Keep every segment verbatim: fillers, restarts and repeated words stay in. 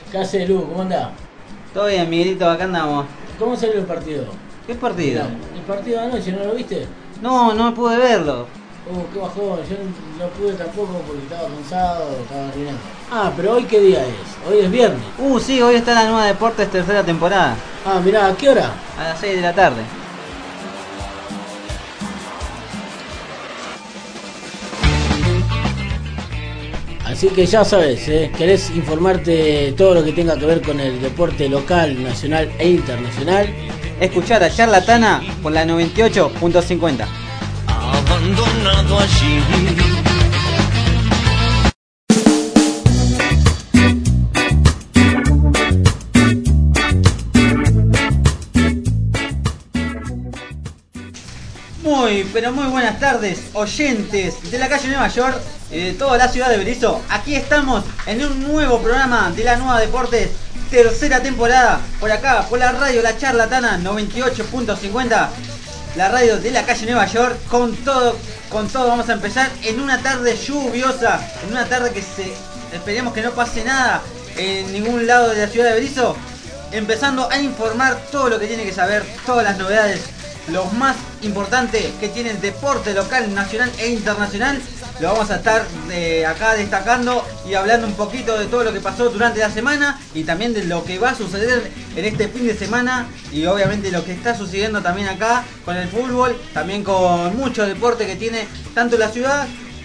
¿Qué haces, Lu? ¿Cómo andás? Todo bien, Miguelito, acá andamos. ¿Cómo salió el partido? ¿Qué partido? El partido de anoche, ¿no lo viste? No, no pude verlo. Uh, qué bajón, yo no pude tampoco porque estaba cansado, estaba arruinado. Ah, pero hoy qué día es? Hoy es viernes. Uh, sí, hoy está la nueva Deportes tercera temporada. Ah, mirá, ¿a qué hora? A las seis de la tarde. Así que ya sabes, ¿eh? ¿Querés informarte de todo lo que tenga que ver con el deporte local, nacional e internacional? Escuchar a Charlatana por la noventa y ocho punto cincuenta. Abandonado allí. Muy, pero muy buenas tardes, oyentes de la calle Nueva York y de toda la ciudad de Berisso. Aquí estamos en un nuevo programa de la Nueva Deportes, tercera temporada, por acá, por la radio La Charlatana noventa y ocho punto cincuenta, la radio de la calle Nueva York. Con todo, con todo vamos a empezar en una tarde lluviosa, en una tarde que se, esperemos que no pase nada en ningún lado de la ciudad de Berisso, empezando a informar todo lo que tiene que saber, todas las novedades, lo más importante que tiene el deporte local, nacional e internacional. Lo vamos a estar eh, acá destacando y hablando un poquito de todo lo que pasó durante la semana y también de lo que va a suceder en este fin de semana y obviamente lo que está sucediendo también acá con el fútbol, también con mucho deporte que tiene tanto la ciudad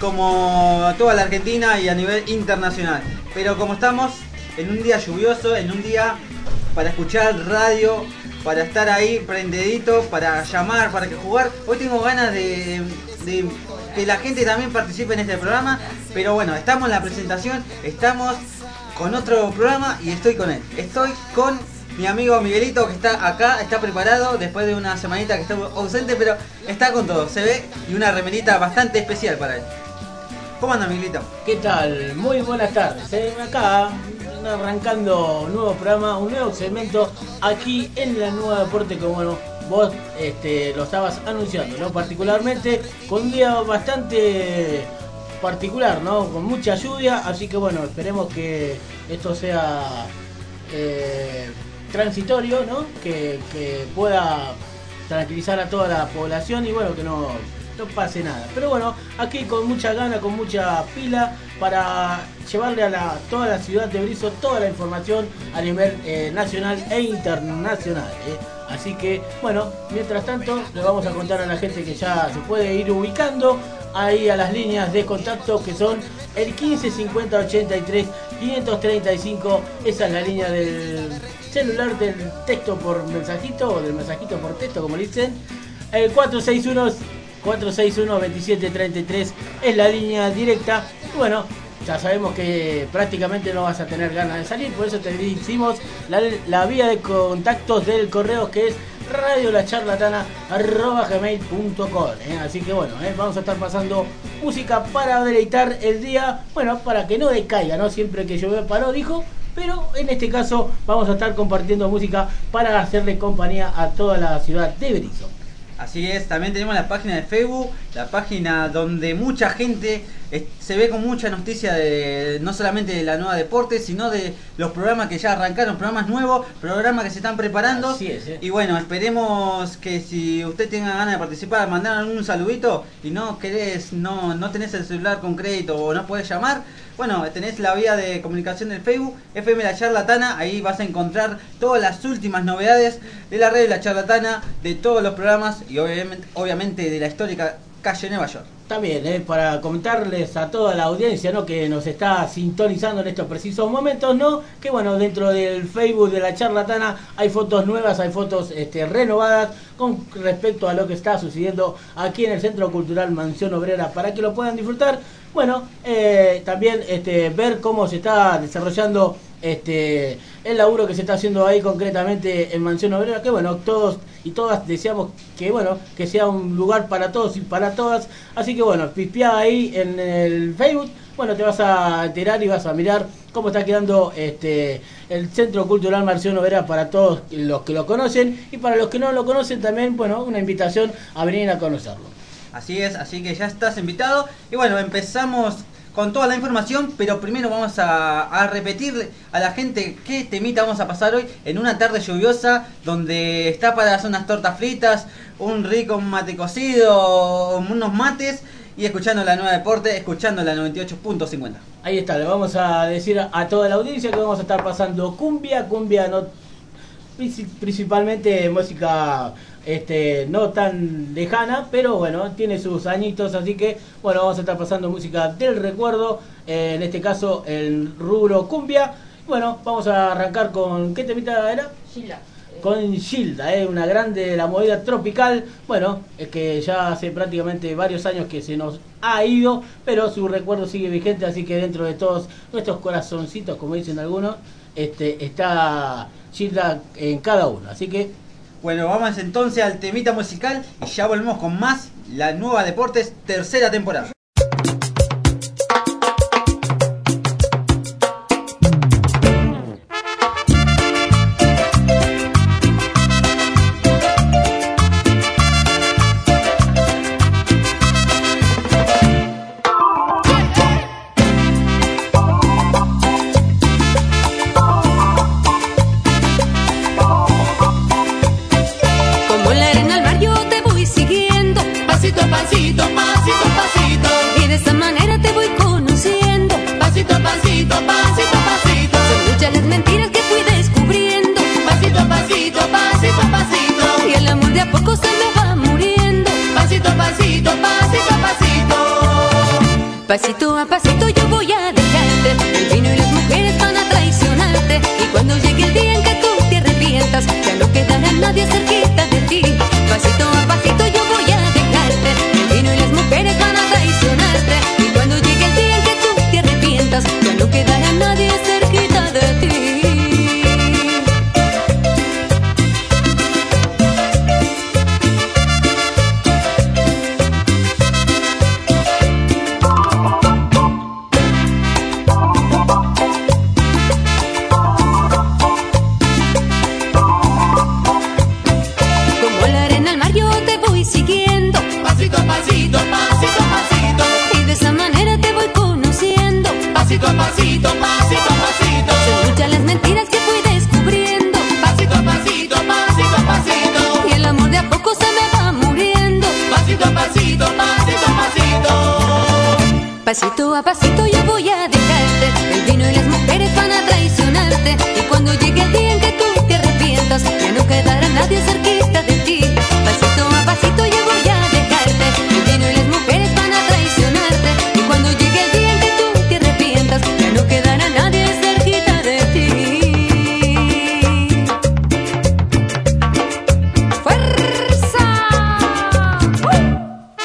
como toda la Argentina y a nivel internacional. Pero como estamos en un día lluvioso, en un día para escuchar radio, para estar ahí prendedito, para llamar, para que jugar, hoy tengo ganas de, de que la gente también participe en este programa. Pero bueno, estamos en la presentación, estamos con otro programa y estoy con él. Estoy con mi amigo Miguelito, que está acá, está preparado después de una semanita que está ausente, pero está con todo, se ve, y una remerita bastante especial para él. ¿Cómo anda, Miguelito? ¿Qué tal? Muy buenas tardes. ¿eh? Acá arrancando un nuevo programa, un nuevo segmento aquí en la Nueva Deporte, como bueno, vos este, lo estabas anunciando, ¿no? Particularmente con un día bastante particular, ¿no? Con mucha lluvia, así que bueno, esperemos que esto sea eh, transitorio, ¿no? Que, que pueda tranquilizar a toda la población y bueno, que no... no pase nada, pero bueno, aquí con mucha gana, con mucha pila para llevarle a la, toda la ciudad de Berisso toda la información a nivel eh, nacional e internacional, ¿eh? Así que bueno, mientras tanto le vamos a contar a la gente que ya se puede ir ubicando ahí a las líneas de contacto, que son el quince cincuenta ochenta y tres quinientos treinta y cinco. Esa es la línea del celular, del texto por mensajito o del mensajito por texto, como le dicen. El cuatro seis uno cuatro seis uno veintisiete treinta y tres es la línea directa. Y bueno, ya sabemos que prácticamente no vas a tener ganas de salir, por eso te decimos la, la vía de contactos del correo, que es radiolacharlatana arroba gmail punto com, ¿eh? Así que bueno, ¿eh? vamos a estar pasando música para deleitar el día, bueno, para que no decaiga, ¿no? Siempre que llueve paró, dijo. Pero en este caso vamos a estar compartiendo música para hacerle compañía a toda la ciudad de Berisso. Así es, también tenemos la página de Facebook, la página donde mucha gente eh, se ve con mucha noticia de no solamente de la Nueva Deportes, sino de los programas que ya arrancaron, programas nuevos, programas que se están preparando. Así es, ¿eh? Y bueno, esperemos que si usted tenga ganas de participar, mandar algún saludito y no querés, no, no tenés el celular con crédito o no podés llamar, bueno, tenés la vía de comunicación del Facebook, F M La Charlatana, ahí vas a encontrar todas las últimas novedades de la red de La Charlatana, de todos los programas y obviamente, obviamente de la histórica calle Nueva York. También, eh, para comentarles a toda la audiencia, ¿no?, que nos está sintonizando en estos precisos momentos, ¿no?, que bueno, dentro del Facebook de La Charlatana hay fotos nuevas, hay fotos este, renovadas con respecto a lo que está sucediendo aquí en el Centro Cultural Mansión Obrera, para que lo puedan disfrutar. Bueno, eh, también este, ver cómo se está desarrollando este el laburo que se está haciendo ahí concretamente en Mansión Obrera, que bueno, todos y todas deseamos que bueno, que sea un lugar para todos y para todas. Así que bueno, pispeá ahí en el Facebook, bueno, te vas a enterar y vas a mirar cómo está quedando este el Centro Cultural Mansión Obrera para todos los que lo conocen, y para los que no lo conocen también, bueno, una invitación a venir a conocerlo. Así es, así que ya estás invitado. Y bueno, empezamos con toda la información, pero primero vamos a, a repetirle a la gente qué temita vamos a pasar hoy en una tarde lluviosa donde está para hacer unas tortas fritas, un rico mate cocido, unos mates y escuchando la Nueva Deporte, escuchando la noventa y ocho punto cincuenta. Ahí está, le vamos a decir a toda la audiencia que vamos a estar pasando cumbia, cumbia no principalmente música este no tan lejana, pero bueno, tiene sus añitos, así que bueno, vamos a estar pasando música del recuerdo, eh, en este caso el rubro cumbia. Bueno, vamos a arrancar con ¿qué temita era? Gilda. Con Gilda, eh, una grande de la movida tropical. Bueno, es que ya hace prácticamente varios años que se nos ha ido, pero su recuerdo sigue vigente, así que dentro de todos nuestros corazoncitos, como dicen algunos, este está Gilda en cada uno, así que bueno, vamos entonces al temita musical y ya volvemos con más la Nueva Deportes tercera temporada. Pasito a pasito yo voy a dejarte, el vino y las mujeres van a traicionarte, y cuando llegue el día en que tú te arrepientas, ya no quedará nadie cerquita de ti. Pasito a pasito yo voy a dejarte, el vino y las mujeres van a traicionarte, y cuando llegue el día en que tú te arrepientas, ya no quedará nadie cerquita de ti. Pasito a pasito yo voy a dejarte, el vino y las mujeres van a traicionarte, y cuando llegue el día en que tú te arrepientas, ya no quedará nadie cerquita de ti. Pasito a pasito yo voy a dejarte, el vino y las mujeres van a traicionarte, y cuando llegue el día en que tú te arrepientas, ya no quedará nadie cerquita de ti. ¡Fuerza! ¡Uh!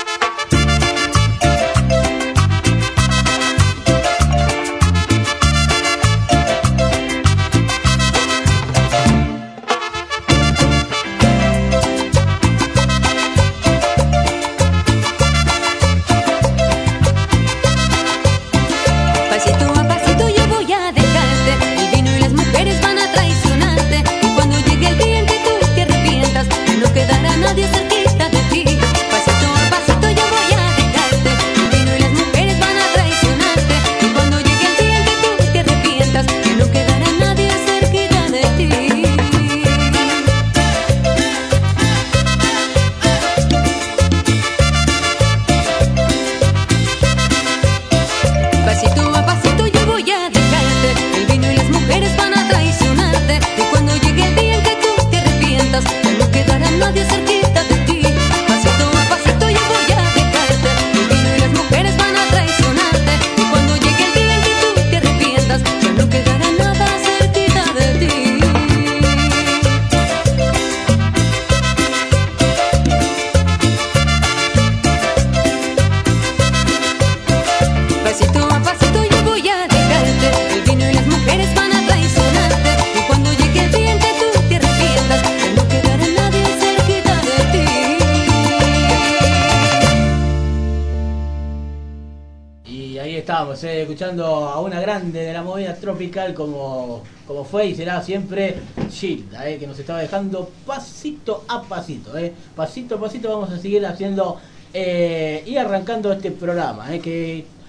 estábamos eh, escuchando a una grande de la movida tropical como, como fue y será siempre Gilda, eh, que nos estaba dejando pasito a pasito. Eh. Pasito a pasito vamos a seguir haciendo eh, y arrancando este programa, eh, que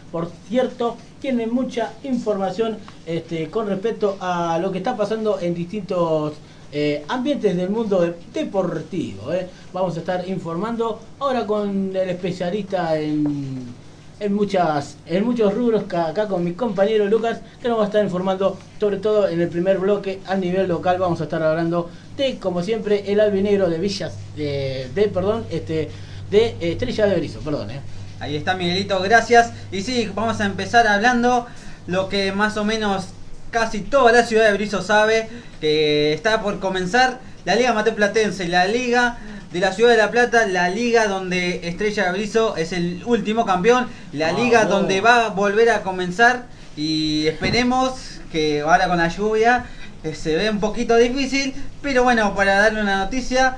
por cierto, tiene mucha información este, con respecto a lo que está pasando en distintos eh, ambientes del mundo de- deportivo. Eh. Vamos a estar informando ahora con el especialista en, en, muchas, en muchos rubros, ca- acá con mi compañero Lucas, que nos va a estar informando, sobre todo en el primer bloque a nivel local. Vamos a estar hablando de, como siempre, el albinegro de Villas, de, de perdón, este, de Estrella de Berisso, perdón, eh. Ahí está Miguelito, gracias. Y sí, vamos a empezar hablando lo que más o menos casi toda la ciudad de Berisso sabe, que está por comenzar la Liga Mateplatense, la Liga de la Ciudad de La Plata, la liga donde Estrella de Berisso es el último campeón, la liga Vamos. donde va a volver a comenzar y esperemos que ahora con la lluvia eh, se ve un poquito difícil, pero bueno, para darle una noticia,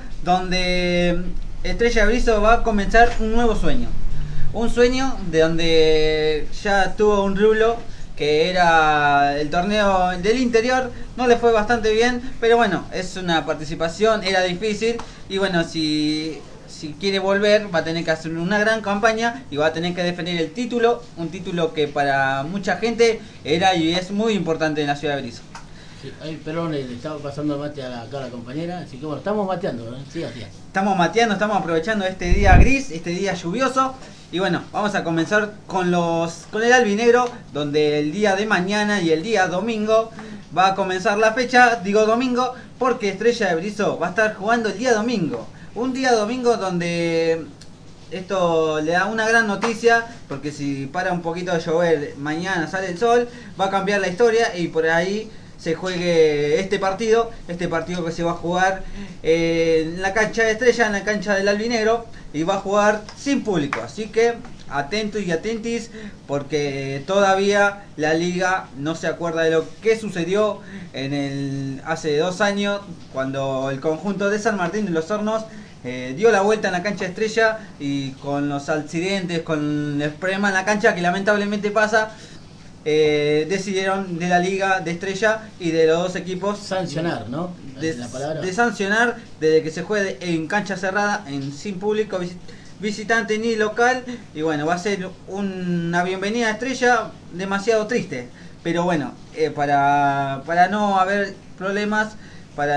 donde Estrella de Berisso va a comenzar un nuevo sueño. Un sueño de donde ya tuvo un rulo que era el torneo del interior, no le fue bastante bien, pero bueno, es una participación, era difícil y bueno, si, si quiere volver va a tener que hacer una gran campaña y va a tener que defender el título, un título que para mucha gente era y es muy importante en la ciudad de Berisso. Sí, ahí, perdón, le estaba pasando mate a la, acá a la compañera, así que bueno, estamos mateando, ¿eh? Sí, así es. Estamos mateando, estamos aprovechando este día gris, este día lluvioso. Y bueno, vamos a comenzar con los con el albinegro, donde el día de mañana y el día domingo va a comenzar la fecha. Digo domingo porque Estrella de Berisso va a estar jugando el día domingo. Un día domingo donde esto le da una gran noticia, porque si para un poquito de llover, mañana sale el sol, va a cambiar la historia y por ahí se juegue este partido, este partido que se va a jugar eh, en la cancha de Estrella, en la cancha del albinegro, y va a jugar sin público, así que atentos y atentis, porque todavía la liga no se acuerda de lo que sucedió en el hace dos años, cuando el conjunto de San Martín de los Hornos eh, dio la vuelta en la cancha de Estrella, y con los accidentes, con el problema en la cancha que lamentablemente pasa, Eh, decidieron de la liga de Estrella y de los dos equipos Sancionar, ¿no? de, La palabra. de sancionar desde que se juegue en cancha cerrada, en sin público, visit, visitante ni local. Y bueno, va a ser una bienvenida a Estrella demasiado triste, pero bueno, eh, para, para no haber problemas, para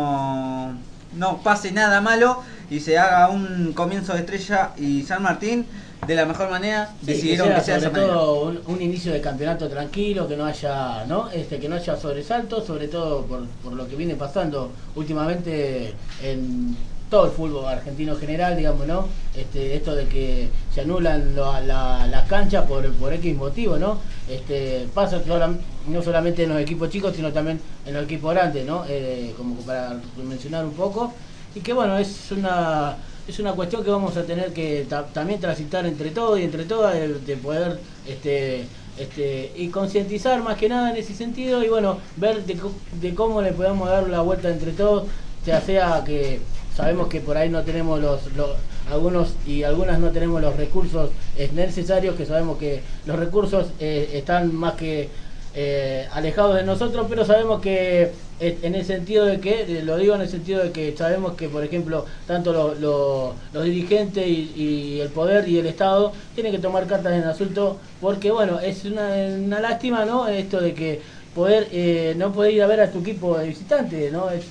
no, no pase nada malo y se haga un comienzo de Estrella y San Martín de la mejor manera, Sí, decidieron que que sea sea, sobre de esa manera. todo un, un inicio de campeonato tranquilo, que no haya, ¿no? Este, que no haya sobresaltos, sobre todo por, por lo que viene pasando últimamente en todo el fútbol argentino general, digamos, ¿no? Este, esto de que se anulan lo- la- las canchas por, por X motivo, ¿no? Este, pasa solam- no solamente en los equipos chicos, sino también en los equipos grandes, ¿no? Eh, como para mencionar un poco. Y que bueno, es una es una cuestión que vamos a tener que ta- también transitar entre todos y entre todas, de, de poder este este y concientizar más que nada en ese sentido, y bueno, ver de, co- de cómo le podemos dar la vuelta entre todos, ya sea que sabemos que por ahí no tenemos los, los algunos y algunas no tenemos los recursos eh, necesarios, que sabemos que los recursos eh, están más que eh, alejados de nosotros, pero sabemos que eh, en el sentido de que, eh, lo digo en el sentido de que sabemos que, por ejemplo, tanto lo- lo- los dirigentes y, y el poder y el Estado tienen que tomar cartas en el asunto, porque bueno, es una, una lástima, ¿no? Esto de que poder eh, no poder ir a ver a tu equipo de visitante, ¿no? Es,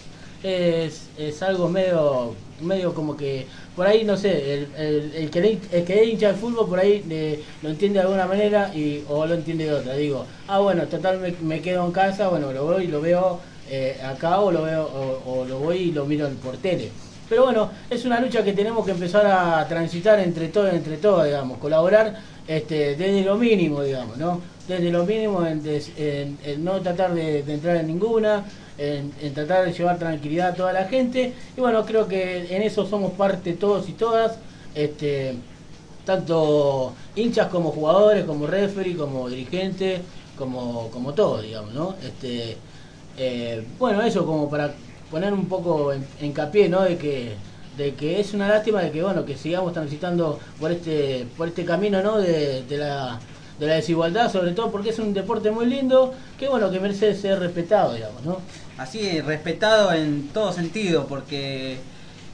es, es algo medio medio como que por ahí, no sé, el, el, el que le- el que es hincha de fútbol por ahí eh, lo entiende de alguna manera y o lo entiende de otra. Digo, ah bueno, total me, me quedo en casa, bueno, lo voy y lo veo eh, acá, o lo veo o, o lo voy y lo miro por tele. Pero bueno, es una lucha que tenemos que empezar a transitar entre todos, entre todos, digamos, colaborar este, desde lo mínimo, digamos, ¿no? Desde lo mínimo en, des- en- en no tratar de, de entrar en ninguna, en, en tratar de llevar tranquilidad a toda la gente. Y bueno, creo que en eso somos parte todos y todas, este, tanto hinchas como jugadores, como referee, como dirigentes, como, como todo, digamos, ¿no? Este, eh, bueno, eso como para poner un poco en, hincapié, ¿no? De que de que es una lástima de que bueno que sigamos transitando por este por este camino, ¿no? De, de la de la desigualdad, sobre todo porque es un deporte muy lindo que bueno que merece ser respetado, digamos, ¿no? Así, respetado en todo sentido, porque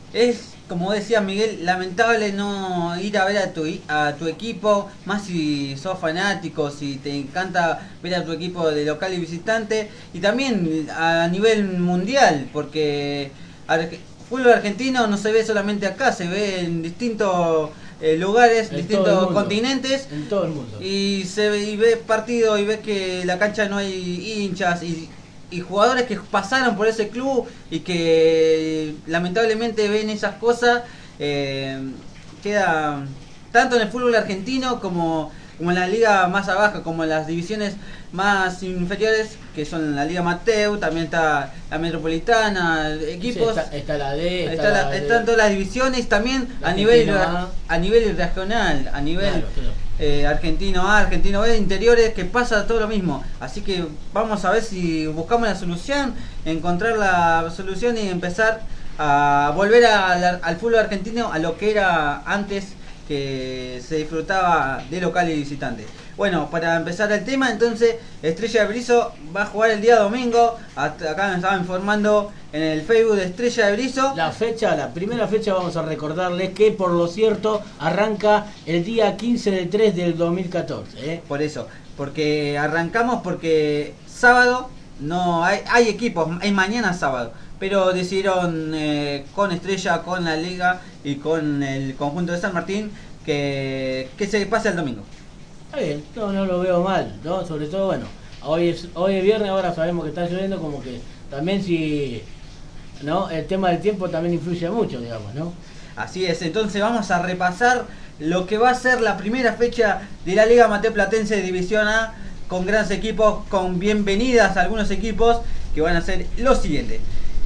Es, como decía Miguel, lamentable no ir a ver a tu, a tu equipo, más si sos fanático, si te encanta ver a tu equipo de local y visitante, y también a nivel mundial, porque el fútbol argentino no se ve solamente acá, se ve en distintos eh, lugares, En distintos todo continentes, En todo el mundo. y se ve, y ves partidos y ves que la cancha no hay hinchas y y jugadores que pasaron por ese club y que lamentablemente ven esas cosas, eh, queda tanto en el fútbol argentino como, como en la liga más abajo, como en las divisiones más inferiores, que son la liga Mateu, también está la Metropolitana, equipos, Sí, está, está la D, está, está la- la D. están todas las divisiones, también La a nivel, Argentina A. a nivel regional, a nivel Claro, claro. eh, argentino A, argentino B, interiores, que pasa todo lo mismo. Así que vamos a ver si buscamos la solución, encontrar la solución y empezar a volver a la- al fútbol argentino a lo que era antes, que se disfrutaba de local y visitante. Bueno, para empezar el tema, entonces Estrella de Berisso va a jugar el día domingo. Hasta acá me estaba informando en el Facebook de Estrella de Berisso. La fecha, la primera fecha, vamos a recordarles que por lo cierto arranca el día quince de tres del dos mil catorce. ¿eh? Por eso, porque arrancamos porque sábado no hay, hay equipos, hay mañana sábado, pero decidieron eh, con Estrella, con la Liga y con el conjunto de San Martín que, que se pase el domingo. Está bien, no, no lo veo mal, ¿no? Sobre todo, bueno, hoy es, hoy es viernes, ahora sabemos que está lloviendo, como que también si, ¿no? El tema del tiempo también influye mucho, digamos, ¿no? Así es, entonces vamos a repasar lo que va a ser la primera fecha de la Liga Mateo Platense de División A, con grandes equipos, con bienvenidas a algunos equipos que van a ser los siguientes.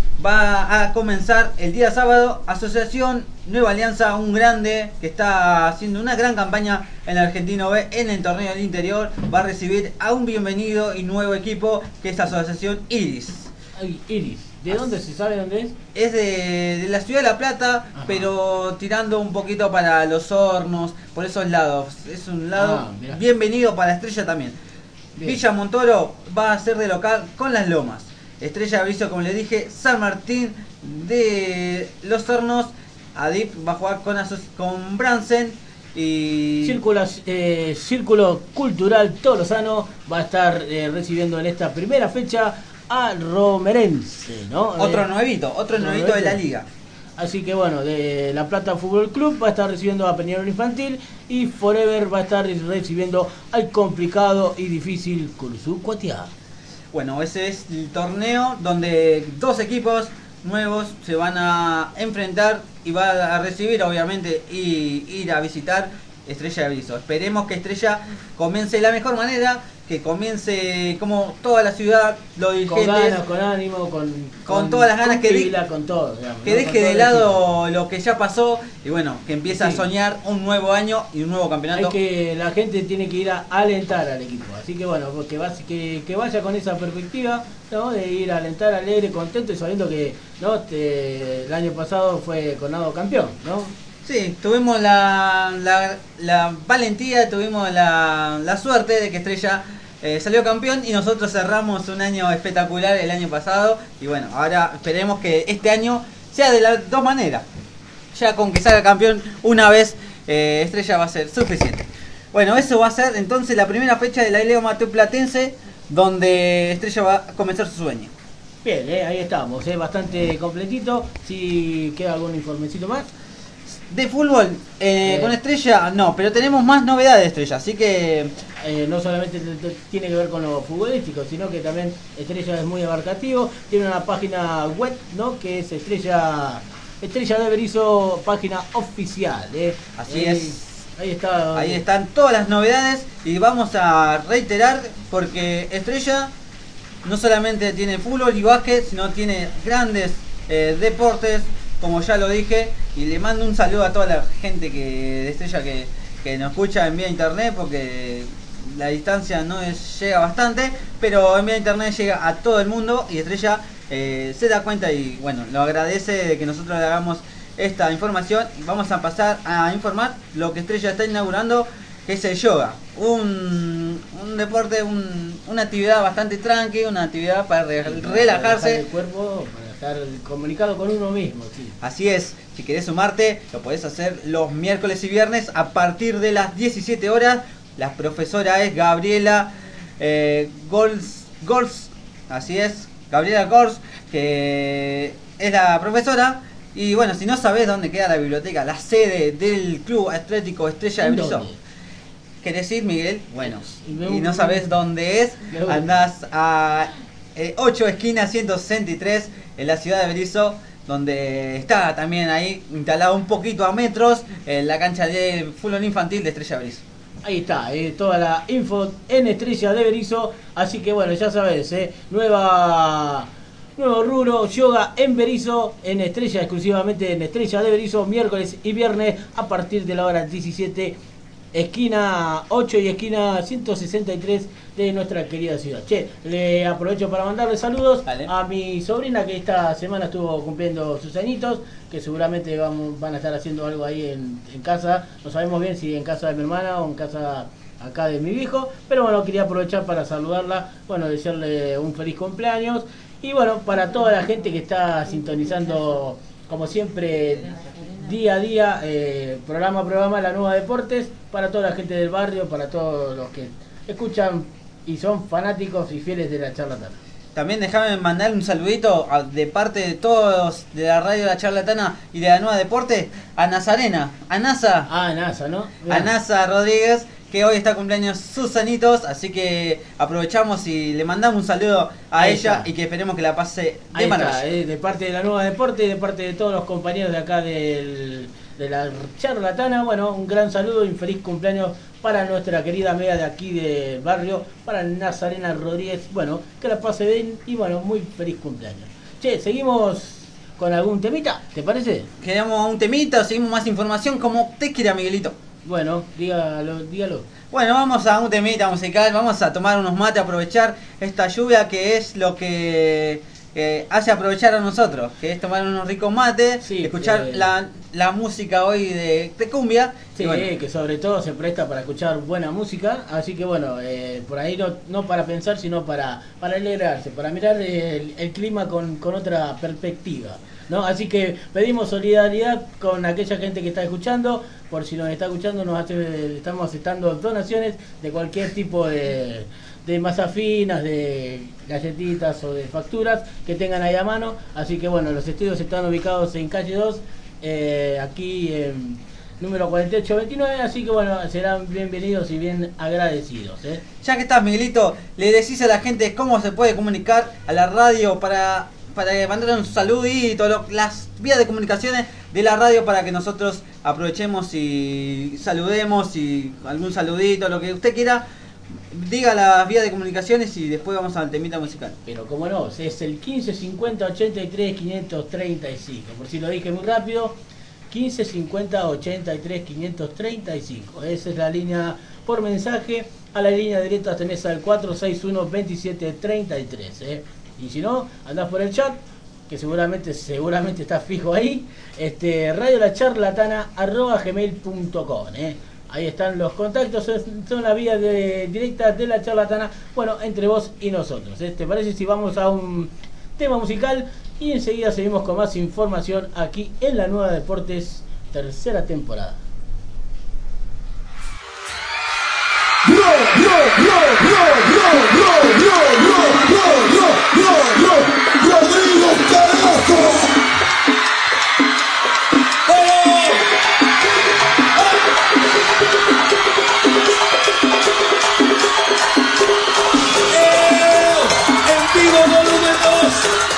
Va a comenzar el día sábado Asociación Nueva Alianza, un grande que está haciendo una gran campaña en el Argentino B en el torneo del interior. Va a recibir a un bienvenido y nuevo equipo que es Asociación Iris. Ay, Iris, ¿de dónde se sabe dónde es? Es de, de la ciudad de La Plata, Ajá. pero tirando un poquito para Los Hornos, por esos lados. Es un lado Ah, mirá. bienvenido para Estrella también. Bien. Villa Montoro va a ser de local con Las Lomas. Estrella de Berisso, como le dije, San Martín de Los Hornos. Adip va a jugar con, aso- con Bransen y... Círculo, eh, Círculo Cultural Tolosano va a estar eh, recibiendo en esta primera fecha a Romerense, ¿no? Otro Eh, nuevito, otro otro nuevito de la nuevito. liga. Así que bueno, de La Plata Fútbol Club va a estar recibiendo a Peñarol Infantil y Forever va a estar recibiendo al complicado y difícil Curzú Cuatiá. Bueno, ese es el torneo donde dos equipos nuevos se van a enfrentar y va a recibir, obviamente, y ir a visitar Estrella de Berisso. Esperemos que Estrella comience de la mejor manera, que comience como toda la ciudad, los Con dirigentes, ganas, con ánimo, con, Con todas las ganas con que di- pila, con todo, digamos, que ¿no? deje Con todo de el lado lo que ya pasó y bueno, que empiece a Sí. soñar un nuevo año y un nuevo equipo. campeonato. Hay que, la gente tiene que ir a alentar al equipo. Así que bueno, que, va- que, que vaya con esa perspectiva, ¿no? De ir a alentar alegre, contento y sabiendo que, ¿no? Te- el año pasado fue Conado campeón, ¿no? Sí, tuvimos la, la, la valentía, tuvimos la, la suerte de que Estrella eh, salió campeón y nosotros cerramos un año espectacular el año pasado. Y bueno, ahora esperemos que este año sea de las dos maneras. Ya con que salga campeón una vez, eh, Estrella va a ser suficiente. Bueno, eso va a ser entonces la primera fecha de la Liga Mateo Platense, donde Estrella va a comenzar su sueño. Bien, eh, ahí estamos, eh, bastante completito. Si queda algún informecito más. De fútbol, eh, Eh. con Estrella, no, pero tenemos más novedades de Estrella, así que... Eh, no solamente te- te- tiene que ver con lo futbolístico, sino que también Estrella es muy abarcativo, tiene una página web, ¿no? Que es Estrella Estrella de Berisso, página oficial, ¿eh? Así Eh, es. Ahí está. Ahí están todas las novedades y vamos a reiterar porque Estrella no solamente tiene fútbol y básquet, sino tiene grandes eh, deportes, como ya lo dije, y le mando un saludo a toda la gente que de Estrella que, que nos escucha en vía internet, porque la distancia no es, llega bastante, pero en vía internet llega a todo el mundo y Estrella eh, se da cuenta y bueno, lo agradece de que nosotros le hagamos esta información. Vamos a pasar a informar lo que Estrella está inaugurando, que es el yoga, un, un deporte, un, una actividad bastante tranqui, una actividad para re- Para relajar relajarse. el cuerpo, para estar comunicado con uno mismo, sí. Así es, Si querés sumarte, lo podés hacer los miércoles y viernes a partir de las diecisiete horas. La profesora es Gabriela eh, Gols, Gols, así es, Gabriela Gols, que es la profesora. Y bueno, si no sabés dónde queda la biblioteca, la sede del Club Atlético Estrella de Berisso, ¿querés ir, Miguel? Bueno, y no sabés dónde es, andás a eh, ocho esquina ciento sesenta y tres en la ciudad de Berisso, donde está también ahí instalado un poquito a metros en la cancha de fútbol infantil de Estrella de Berisso. Ahí está, eh, toda la info en Estrella de Berisso, así que bueno, ya sabes, eh, nueva... Nuevo rubro, yoga en Berisso, en Estrella, exclusivamente en Estrella de Berisso, miércoles y viernes a partir de la hora diecisiete, esquina ocho y esquina ciento sesenta y tres de nuestra querida ciudad. Che, le aprovecho para mandarle saludos Dale. a mi sobrina que esta semana estuvo cumpliendo sus añitos, que seguramente vamos, van a estar haciendo algo ahí en, en casa, no sabemos bien si en casa de mi hermana o en casa acá de mi viejo, pero bueno, quería aprovechar para saludarla, bueno, desearle un feliz cumpleaños. Y bueno, para toda la gente que está sintonizando, como siempre, día a día, eh, programa a programa, La Nueva Deportes, para toda la gente del barrio, para todos los que escuchan y son fanáticos y fieles de la charlatana. También déjame mandar un saludito a, de parte de todos de la radio La Charlatana y de La Nueva Deportes, a Nazarena, a Nasa. Ah, Nasa, ¿no? Bien. A Nasa Rodríguez, que hoy está cumpleaños sus anitos, así que aprovechamos y le mandamos un saludo a Ahí ella está. Y que esperemos que la pase de maravilla. Eh, de parte de La Nueva Deporte y de parte de todos los compañeros de acá del, de la Charlatana, bueno, un gran saludo y un feliz cumpleaños para nuestra querida amiga de aquí del barrio, para Nazarena Rodríguez, bueno, que la pase bien y bueno, muy feliz cumpleaños. Che, seguimos con algún temita, ¿te parece? ¿Queremos un temita o seguimos más información como usted quiera, Miguelito? Bueno, dígalo, dígalo. Bueno, vamos a un temita musical, vamos a tomar unos mates, aprovechar esta lluvia que es lo que eh, hace aprovechar a nosotros, que es tomar unos ricos mates, sí, escuchar eh, la, la música hoy de, de cumbia. Sí, bueno, que sobre todo se presta para escuchar buena música, así que bueno, eh, por ahí no, no para pensar, sino para, para alegrarse, para mirar el, el clima con, con otra perspectiva, ¿no? Así que pedimos solidaridad con aquella gente que está escuchando, por si nos está escuchando, nos hace, estamos aceptando donaciones de cualquier tipo de, de masas finas, de galletitas o de facturas que tengan ahí a mano. Así que bueno, los estudios están ubicados en calle dos, eh, aquí en número cuarenta y ocho veintinueve, así que bueno, serán bienvenidos y bien agradecidos, ¿eh? Ya que estás, Miguelito, le decís a la gente cómo se puede comunicar a la radio para... para mandar un saludito, lo, las vías de comunicaciones de la radio para que nosotros aprovechemos y saludemos y algún saludito, lo que usted quiera, diga las vías de comunicaciones y después vamos al temita musical. Pero como no, es el quince cincuenta ochenta y tres quinientos treinta y cinco, por si lo dije muy rápido, quince cincuenta ochenta y tres quinientos treinta y cinco, esa es la línea por mensaje. A la línea directa tenés al cuatro seis uno veintisiete treinta y tres, ¿eh? Y si no, andás por el chat, que seguramente seguramente está fijo ahí, este radio la charlatana arroba gmail punto com, ¿eh? Ahí están los contactos, son, son las vías de, directas de la charlatana, bueno, entre vos y nosotros, ¿eh? ¿Te parece si vamos a un tema musical y enseguida seguimos con más información aquí en La Nueva Deportes, tercera temporada? No, no, no, no, no, no, no, no, no, no, no, no, Rodrigo Carajo. En vivo volumen dos.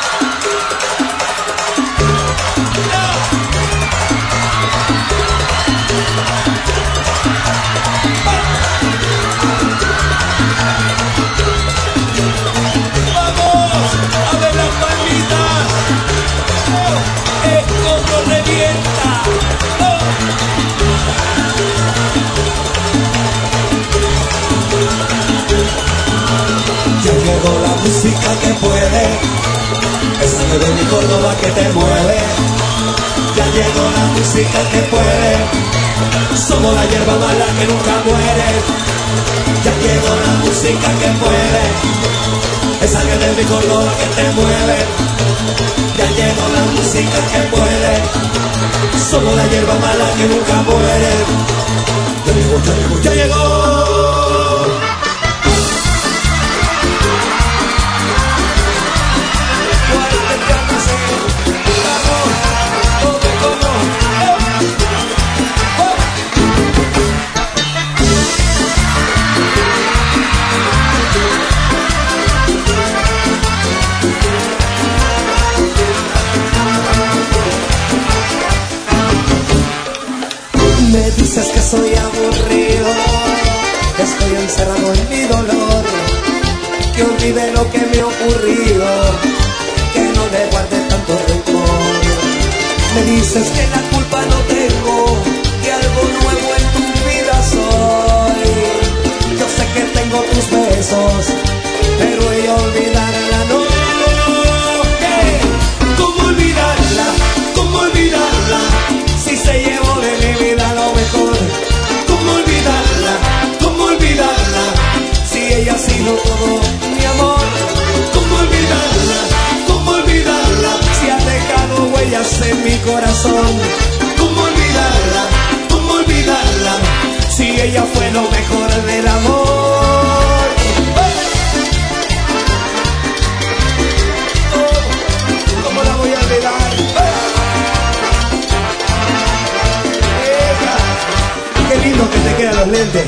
La música que puede, esa que de mi Córdoba que te mueve. Ya llegó la música que puede, somos la hierba mala que nunca muere. Ya llegó la música que puede, esa que de mi Córdoba que te mueve. Ya llegó la música que puede, somos la hierba mala que nunca muere. Ya llegó, ya llegó, ya llegó. Me dices que soy aburrido, que estoy encerrado en mi dolor, que olvide lo que me ha ocurrido, que no le guarde tanto rencor. Me dices que la culpa no tengo, que algo nuevo en tu vida soy. Yo sé que tengo tus besos, pero ella olvidarla no. ¿Qué? ¿Cómo olvidarla? ¿Cómo olvidarla? Si se llevó de mi vida lo mejor. ¿Cómo olvidarla? ¿Cómo olvidarla? Si ella ha sido todo mi amor. ¿Cómo olvidarla? ¿Cómo olvidarla? Si ha dejado huellas en mi corazón. ¿Cómo olvidarla? ¿Cómo olvidarla? Si ella fue lo mejor del amor. ¿Cómo la voy a olvidar? Qué lindo que te quedan los lentes.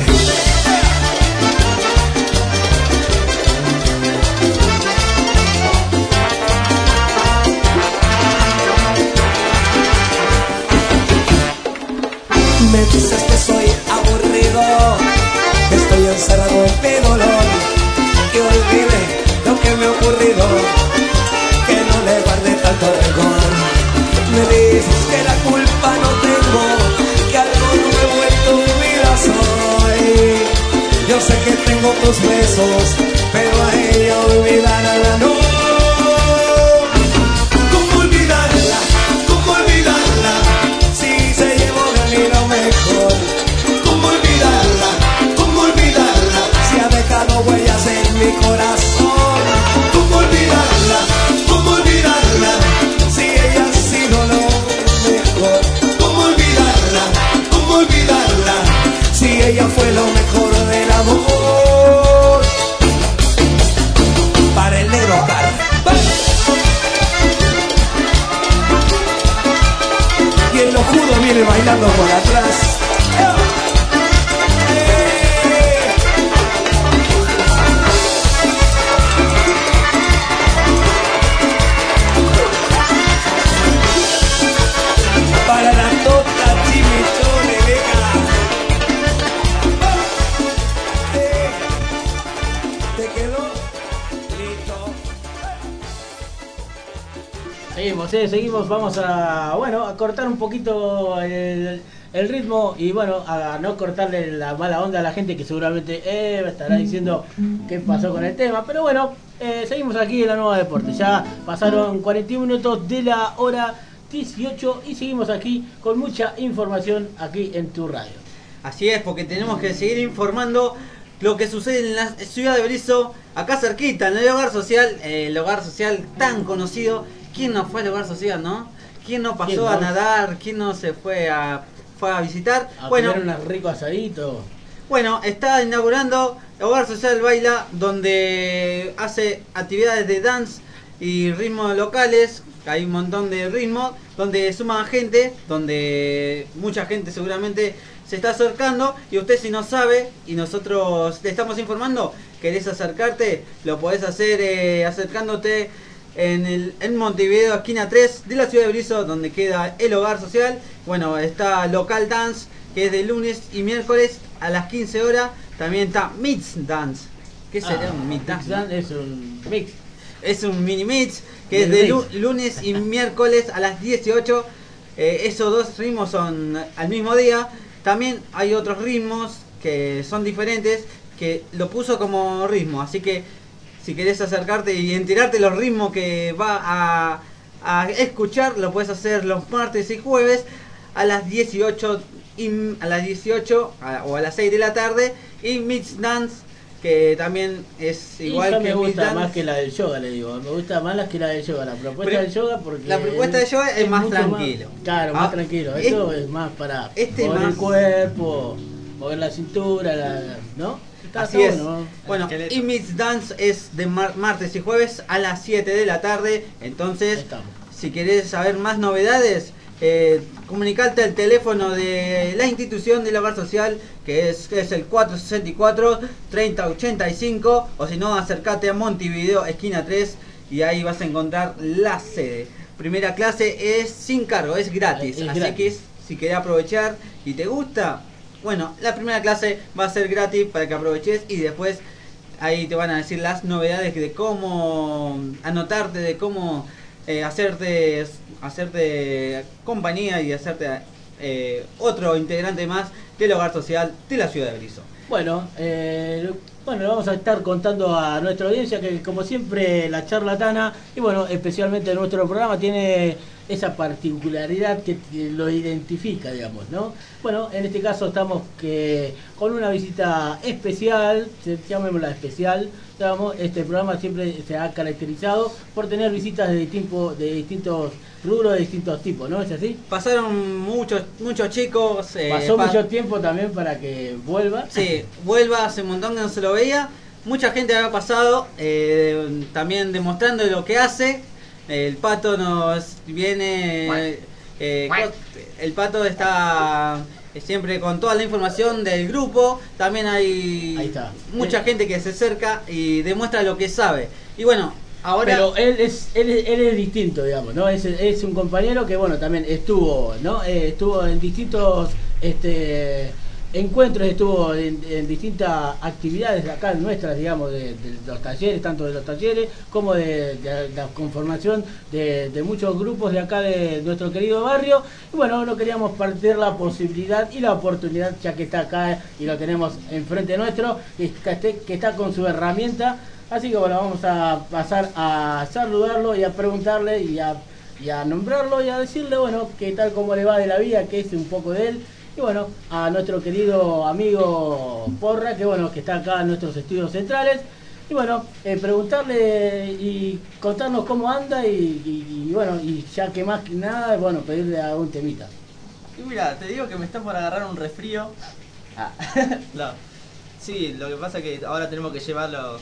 Me dices que soy aburrido, que estoy encerrado en mi dolor, que olvide lo que me ha ocurrido, que no le guarde tanto rencor. Me dices que la culpa no tengo, que algo nuevo en tu vida soy. Yo sé que tengo tus besos, pero a ella olvidarla no. ¿Cómo olvidarla? ¿Cómo olvidarla? Si se llevó de mí lo mejor. ¿Cómo olvidarla? ¿Cómo olvidarla? Si ha dejado huellas en mi corazón. ¿Cómo olvidarla? ¿Cómo olvidarla? Si ella ha sido lo mejor. ¿Cómo olvidarla? ¿Cómo olvidarla? Si ella fue lo mejor del amor. Para el negro Car. Y el lojudo viene bailando por atrás. Para la tota chimichone, venga. ¿Te quedó? Listo. Seguimos, eh, seguimos, vamos a, bueno, a cortar un poquito el, el ritmo y bueno, a no cortarle la mala onda a la gente que seguramente eh, estará diciendo qué pasó con el tema, pero bueno, eh, seguimos aquí en la Nueva Deportes, ya pasaron cuarenta y un minutos de la hora dieciocho y seguimos aquí con mucha información aquí en tu radio. Así es, porque tenemos que seguir informando lo que sucede en la ciudad de Berisso, acá cerquita, en el hogar social, eh, el hogar social tan conocido. ¿Quién no fue al hogar social, no? ¿Quién no pasó ¿Quién a no? nadar? ¿Quién no se fue a fue a visitar? A bueno, comer un rico asadito. bueno, está inaugurando Hogar Social Baila, donde hace actividades de dance y ritmos locales. Hay un montón de ritmos donde suma gente, donde mucha gente seguramente se está acercando. Y usted, si no sabe y nosotros te estamos informando, querés acercarte, lo podés hacer eh, acercándote en, el, en Montevideo, esquina tres de la ciudad de Berisso, donde queda el hogar social. Bueno, está Local Dance, que es de lunes y miércoles a las quince horas. También está Mix Dance. ¿Qué sería Ah, un Mix Dance? Mix Dance es un mix. Es un mini mix que es Mini de mix. lu- lunes y miércoles a las dieciocho. Eh, esos dos ritmos son al mismo día. También hay otros ritmos que son diferentes, que lo puso como ritmo. Así que si querés acercarte y enterarte los ritmos que va a, a escuchar, lo puedes hacer los martes y jueves a las dieciocho, y, a las dieciocho a- o a las seis de la tarde. Y Mix Dance que también es igual Igual que me gusta Midlands. más que la del yoga, le digo. Me gusta más la que la del yoga. La propuesta Pero del yoga porque... la propuesta del yoga es más mucho tranquilo. claro, Ah, más tranquilo. es- Esto es más para este mover más- el cuerpo, mover la cintura, la, ¿no? Está Así es. bueno, ¿no? Bueno, esqueleto. y Mix Dance es de mar- martes y jueves a las siete de la tarde. Ahí Entonces, estamos. si querés saber más novedades, eh, comunicarte al teléfono de la institución del hogar social, que es, que es el cuatro sesenta y cuatro, treinta ochenta y cinco, o si no, acércate a Montevideo, esquina tres, y ahí vas a encontrar la sede. Primera clase es sin cargo, es gratis, Es así gratis. que si querés aprovechar y te gusta, bueno, la primera clase va a ser gratis para que aproveches, y después ahí te van a decir las novedades de cómo anotarte, de cómo eh, hacerte hacerte compañía y hacerte eh, otro integrante más del hogar social de la ciudad de Berisso. Bueno, eh, bueno, le vamos a estar contando a nuestra audiencia que como siempre la charlatana, y bueno, especialmente nuestro programa tiene esa particularidad que te- lo identifica, digamos, ¿no? Bueno, en este caso estamos que con una visita especial, se- llamémosla especial, digamos, este programa siempre se ha caracterizado por tener visitas de, tipo, de distintos rubros, de distintos tipos, ¿no? ¿Es así? Pasaron muchos muchos chicos. eh, Pasó pa- mucho tiempo también para que vuelva. Sí, vuelva, hace un montón que no se lo veía. Mucha gente había pasado, eh, también demostrando lo que hace. El Pato nos viene... eh, co- el Pato está siempre con toda la información del grupo. También hay Ahí está. mucha Eh, gente que se acerca y demuestra lo que sabe. Y bueno, ahora... Pero él es, él, es- él es distinto, digamos, ¿no? Es, es un compañero que, bueno, también estuvo, ¿no? Eh, estuvo en distintos este, encuentros, estuvo en, en distintas actividades de acá nuestras, digamos, de, de los talleres, tanto de los talleres como de, de la conformación de, de muchos grupos de acá de nuestro querido barrio. Y bueno, no queríamos perder la posibilidad y la oportunidad, ya que está acá y lo tenemos enfrente nuestro, que, que esté- que está con su herramienta. Así que bueno, vamos a pasar a saludarlo y a preguntarle y a, y a nombrarlo y a decirle, bueno, qué tal cómo le va de la vida, que es un poco de él. Y bueno, a nuestro querido amigo Porra, que bueno, que está acá en nuestros estudios centrales. Y bueno, eh, preguntarle y contarnos cómo anda y, y- y bueno, y ya que más que nada, bueno, pedirle algún temita. Y mira, te digo que me está por agarrar un resfrío. Ah, no. Sí, lo que pasa es que ahora tenemos que llevarlo.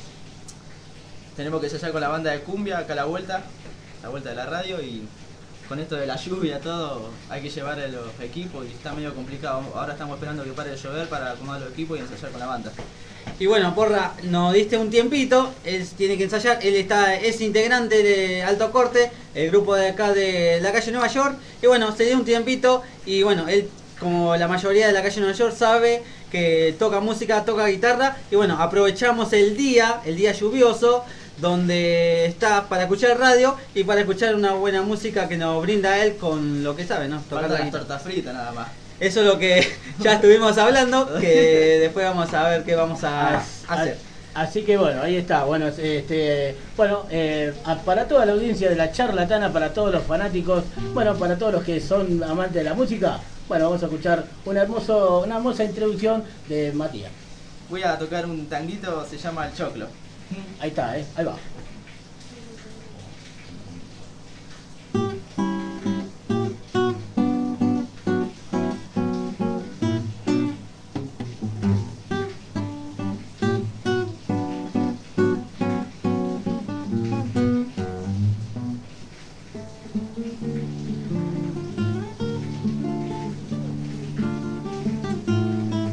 Tenemos que ensayar con la banda de cumbia acá a la vuelta, la vuelta de la radio, y con esto de la lluvia todo hay que llevar los equipos y está medio complicado. Ahora estamos esperando que pare de llover para acomodar los equipos y ensayar con la banda. Y bueno, Porra, nos diste un tiempito, él tiene que ensayar, él está es integrante de Alto Corte, el grupo de acá de la calle Nueva York, y bueno, se dio un tiempito, y bueno, él, como la mayoría de la calle Nueva York, sabe que toca música, toca guitarra, y bueno, aprovechamos el día, el día lluvioso, donde está para escuchar radio y para escuchar una buena música que nos brinda él con lo que sabe, ¿no? Tocar Falta la las guitarra. tortas fritas nada más. Eso es lo que ya estuvimos hablando, que después vamos a ver qué vamos a hacer. Así que bueno, ahí está. Bueno, este, bueno, eh, a- para toda la audiencia de la charlatana, para todos los fanáticos, bueno, para todos los que son amantes de la música, bueno, vamos a escuchar una hermoso, una hermosa introducción de Matías. Voy a tocar un tanguito, se llama El Choclo. Ahí está, eh, ahí va.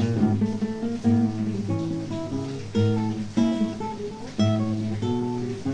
Thank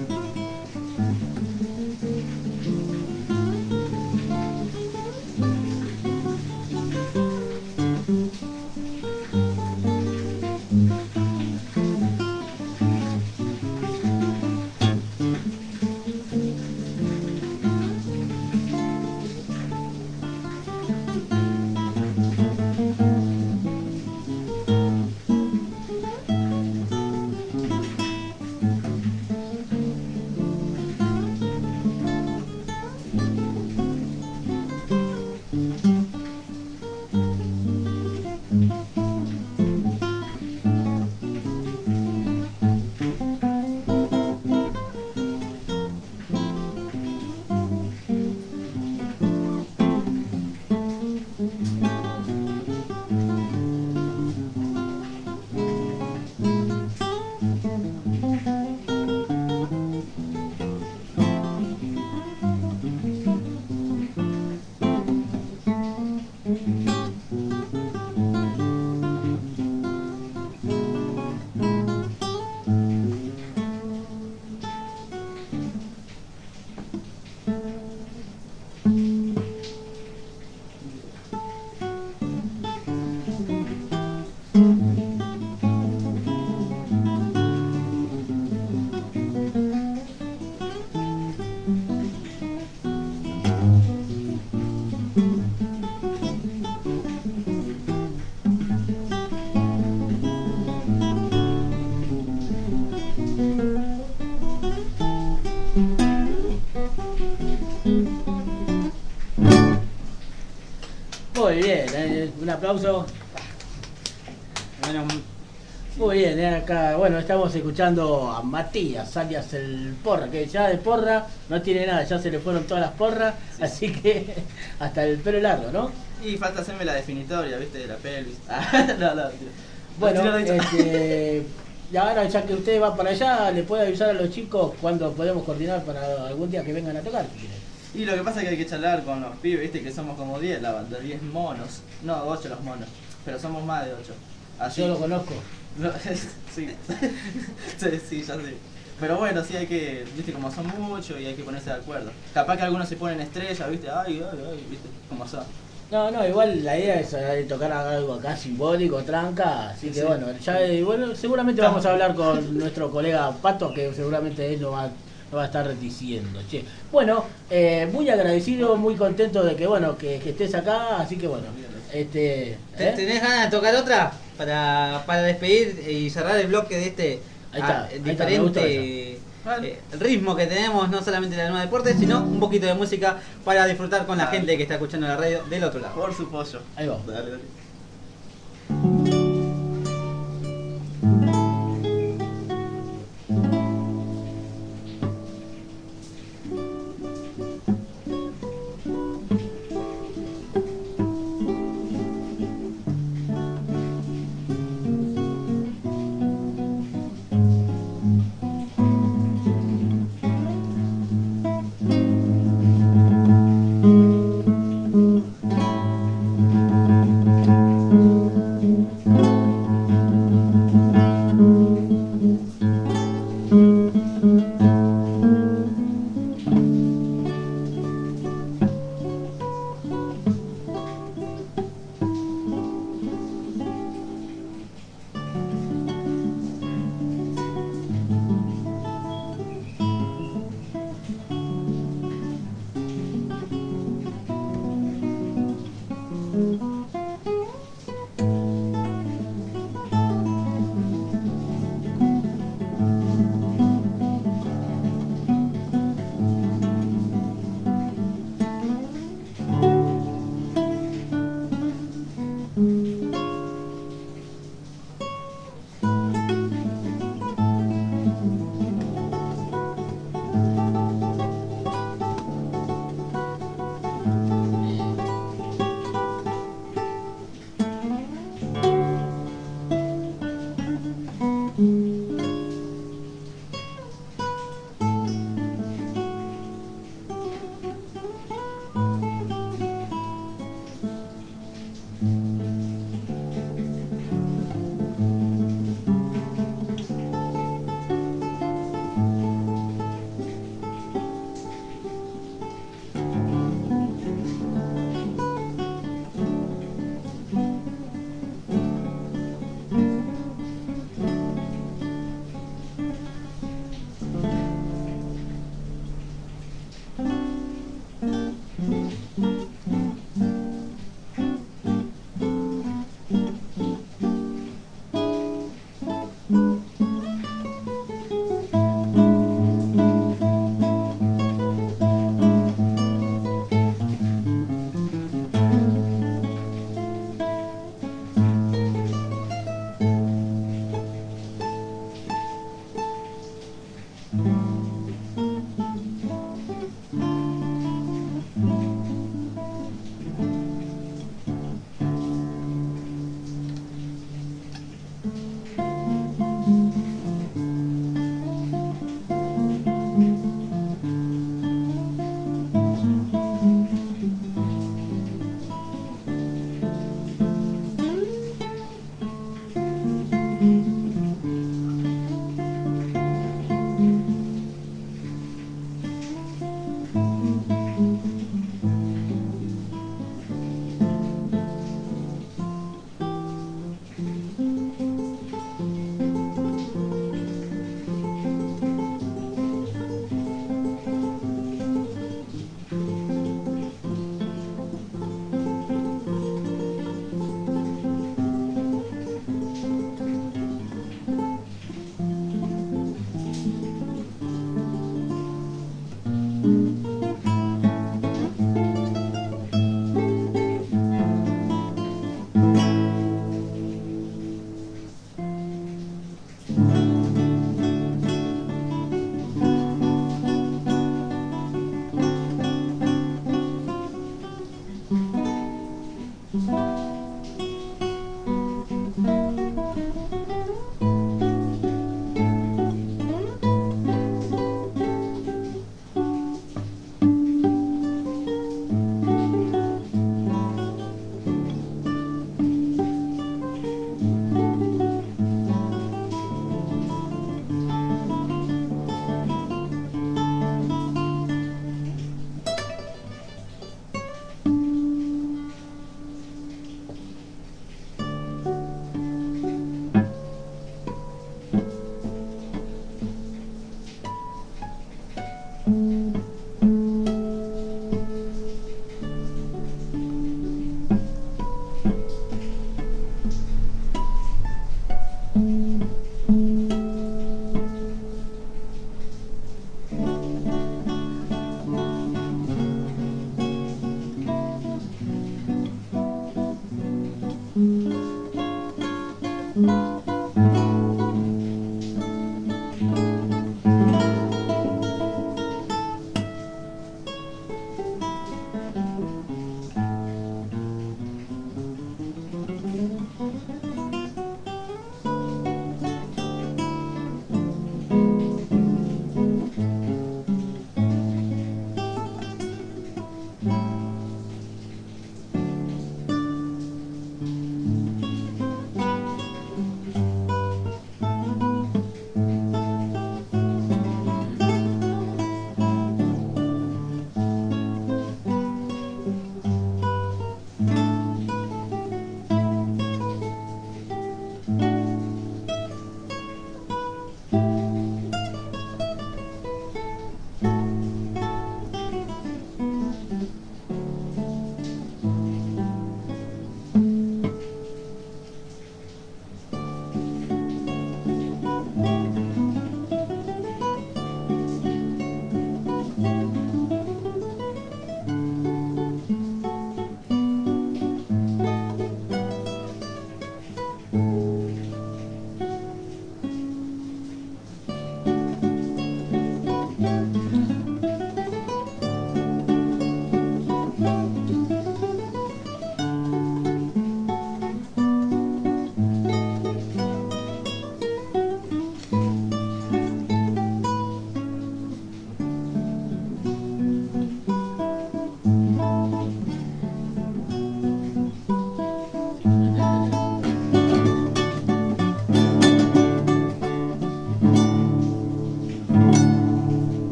aplauso. Bueno, Muy bien, eh, acá, bueno, estamos escuchando a Matías, alias el Porra, que ya de porra no tiene nada, ya se le fueron todas las porras, Sí. así que hasta el pelo largo, ¿no? Y falta hacerme la definitoria, viste, de la pelvis. no, no, tío. Bueno, No, tío, no, este, y ahora ya que usted va para allá, le puede avisar a los chicos cuando podemos coordinar para algún día que vengan a tocar, si quieren. Y lo que pasa es que hay que charlar con los pibes, viste, que somos como diez, la banda, diez monos. No, ocho los monos, pero somos más de ocho. Así. Yo lo conozco. No, sí. sí, sí, ya sé. Pero bueno, sí hay que, viste, como son muchos y hay que ponerse de acuerdo. Capaz que algunos se ponen estrellas, viste, ay, ay, ay, viste, como son. No, no, igual la idea es eh, tocar algo acá simbólico, tranca, así que Sí. bueno, ya eh, bueno, seguramente vamos a hablar con nuestro colega Pato, que seguramente él nos va, nos va a estar diciendo. Che. Bueno, eh, muy agradecido, muy contento de que bueno, que, que estés acá, así que bueno, este ¿te- ¿eh? ¿tenés ganas de tocar otra? Para, para despedir y cerrar el bloque de este Ahí está, ah, ahí está, me gustó diferente eh, ritmo que tenemos, no solamente en la nueva deporte, sino un poquito de música para disfrutar con la Dale. gente que está escuchando la radio del otro lado. Por su pollo. Ahí vamos. Dale, dale. Thank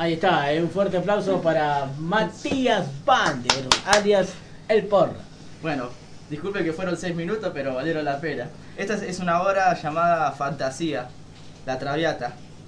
Ahí está, eh, un fuerte aplauso para Matías Bander, alias El Porra. Bueno, disculpe que fueron seis minutos, pero valieron la pena. Esta es- es una obra llamada Fantasía, La Traviata.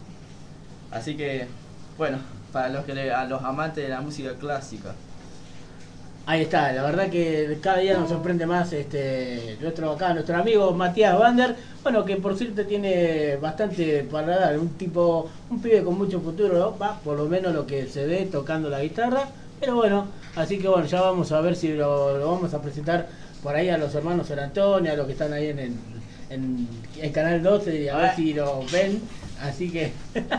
Así que, bueno, para los que le- a los amantes de la música clásica. Ahí está, la verdad que cada día nos sorprende más este nuestro acá, nuestro amigo Matías Bander, bueno, que por cierto tiene bastante para dar, un tipo, un pibe con mucho futuro, ¿no? Va, por lo menos lo que se ve tocando la guitarra, pero bueno, así que bueno, ya vamos a ver si lo, lo vamos a presentar por ahí a los hermanos San Antonio, a los que están ahí en, en, en el canal doce, y a ver si lo ven, así que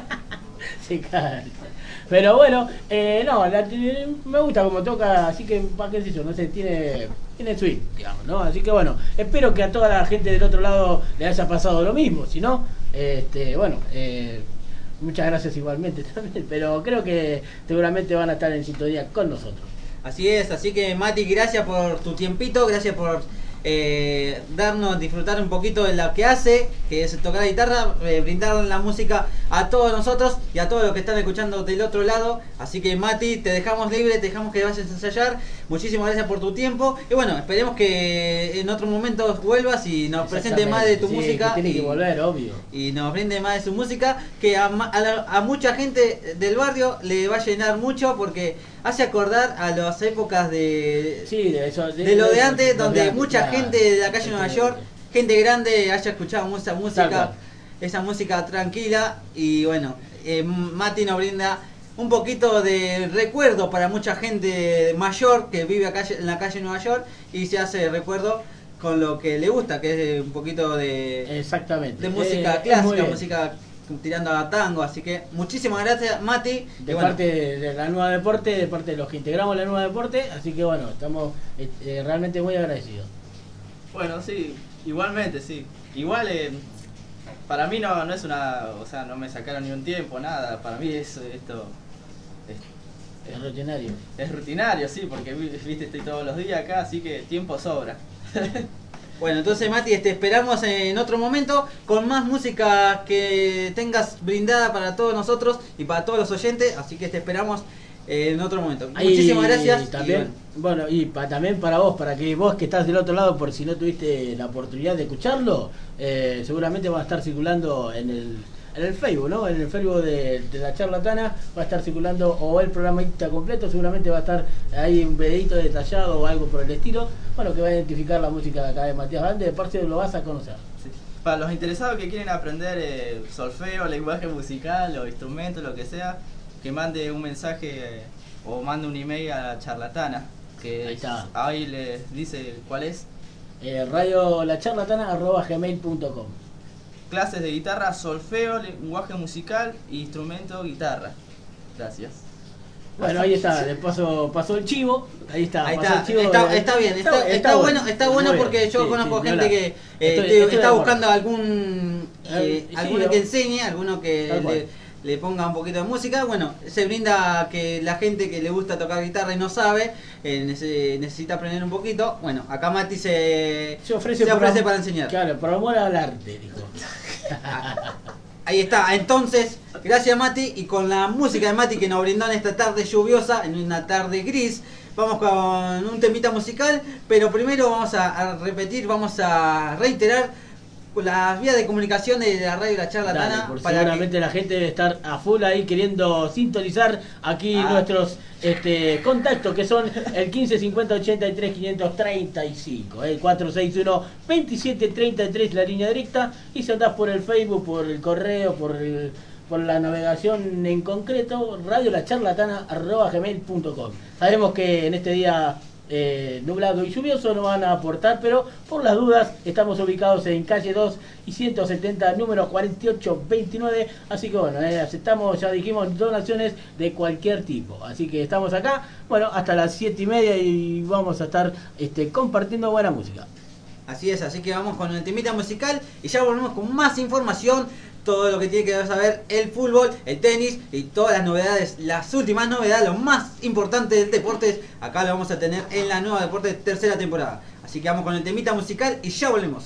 se cagan. Pero bueno, eh, no, la- me gusta como toca, así que, ¿para qué es eso? No sé, tiene, tiene swing, digamos, ¿no? Así que bueno, espero que a toda la gente del otro lado le haya pasado lo mismo, si no, este, bueno, eh, muchas gracias igualmente también, pero creo que seguramente van a estar en sintonía con nosotros. Así es, así que Mati, gracias por tu tiempito, gracias por eh, darnos, disfrutar un poquito de lo que hace, que es tocar la guitarra, eh, brindar la música a todos nosotros y a todos los que están escuchando del otro lado. Así que Mati, te dejamos libre, te dejamos que vayas a ensayar. Muchísimas gracias por tu tiempo y bueno, esperemos que en otro momento vuelvas y nos presente más de tu Sí, música. que tiene y, que volver, obvio. y nos brinde más de su música, que a, ma- a, la- a mucha gente del barrio le va a llenar mucho porque hace acordar a las épocas de, Sí, de eso. de lo de antes, lo donde de antes, mucha claro. gente de la calle Nueva York, gente grande, haya escuchado esa Tal música, cual. esa música tranquila. Y bueno, eh, Mati nos brinda un poquito de recuerdo para mucha gente mayor que vive acá en la calle Nueva York y se hace recuerdo con lo que le gusta, que es un poquito de, Exactamente. de música Eh, es muy clásica, bien. música tirando a tango. Así que muchísimas gracias, Mati. De Y bueno, parte de, de la Nueva Deporte, de parte de los que integramos la Nueva Deporte, así que bueno, estamos eh, eh, realmente muy agradecidos. Bueno, sí, igualmente, sí. Igual, eh, para mí no, no es una... O sea, no me sacaron ni un tiempo, nada. Para mí es esto... Es, Es rutinario. es rutinario, sí, porque vi- viste, estoy todos los días acá, así que tiempo sobra. Bueno, entonces Mati, te esperamos en otro momento con más música que tengas brindada para todos nosotros y para todos los oyentes, así que te esperamos en otro momento. Ahí, Muchísimas gracias. y también, y bueno, y pa- también para vos, para que vos que estás del otro lado, por si no tuviste la oportunidad de escucharlo, eh, seguramente va a estar circulando en el, en el Facebook, ¿no? En el Facebook de, de la charlatana va a estar circulando o el programa completo, seguramente va a estar ahí un videito detallado o algo por el estilo, bueno, que va a identificar la música de acá de Matías Bande, de parte lo vas a conocer. Sí. Para los interesados que quieren aprender eh, solfeo, lenguaje musical o instrumento, lo que sea, que mande un mensaje eh, o mande un email a la charlatana, que Ahí está. ahí les dice cuál es. Eh, radio la charlatana arroba gmail punto com. Clases de guitarra, solfeo, lenguaje musical e instrumento, guitarra. Gracias. Bueno, ahí está, de paso pasó el chivo, ahí está, Ahí pasó está, el chivo, está, eh, está bien, está, está bueno, está bueno muy porque bien, yo sí, conozco sí, gente ni que hablar. eh, Estoy- te- estoy de está acuerdo. buscando algún eh, Eh, sí, alguno ¿no? que enseñe, alguno que Tal cual. le, le ponga un poquito de música. Bueno, se brinda que la gente que le gusta tocar guitarra y no sabe, eh, nece- necesita aprender un poquito. Bueno, acá Mati se, Se ofrece, se por ofrece am- para enseñar. Claro, por amor al arte, dijo. Ahí está, entonces, gracias Mati, y con la música de Mati que nos brindó en esta tarde lluviosa, en una tarde gris, vamos con un temita musical, pero primero vamos a, a repetir, vamos a reiterar las vías de comunicación de la radio La Charlatana. Dale, por para seguramente que- la gente debe estar a full ahí queriendo sintonizar aquí Ah. nuestros este, contactos, que son el quince cincuenta ochenta y tres quinientos treinta y cinco, el cuatro seis uno veintisiete treinta y tres la línea directa, y si andás por el Facebook, por el correo, por el- por la navegación en concreto, radio la charlatana arroba gmail punto com. Sabemos que en este día eh, nublado y lluvioso no van a aportar, pero por las dudas estamos ubicados en calle dos y ciento setenta, número cuarenta y ocho veintinueve, así que bueno, eh, aceptamos, ya dijimos, donaciones de cualquier tipo, así que estamos acá, bueno, hasta las siete y media y vamos a estar este, compartiendo buena música. Así es, así que vamos con el temita musical y ya volvemos con más información. Todo lo que tiene que saber el fútbol, el tenis y todas las novedades, las últimas novedades, lo más importante del deporte, acá lo vamos a tener en la nueva Deportes tercera temporada. Así que vamos con el temita musical y ya volvemos.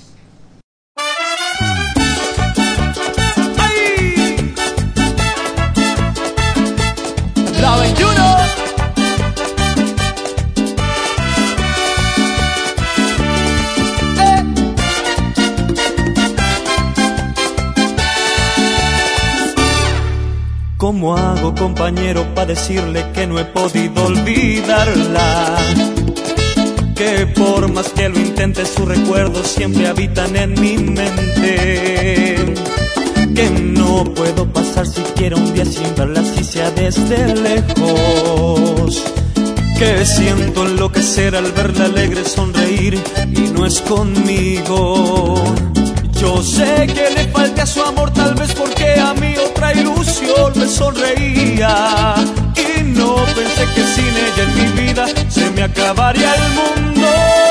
¿Cómo hago, compañero, para decirle que no he podido olvidarla? Que por más que lo intente, sus recuerdos siempre habitan en mi mente. Que no puedo pasar siquiera un día sin verla, si sea desde lejos. Que siento enloquecer al verla alegre sonreír y no es conmigo. Yo sé que le falta su amor, tal vez porque a mí otra ilusión me sonreía. Y no pensé que sin ella en mi vida se me acabaría el mundo.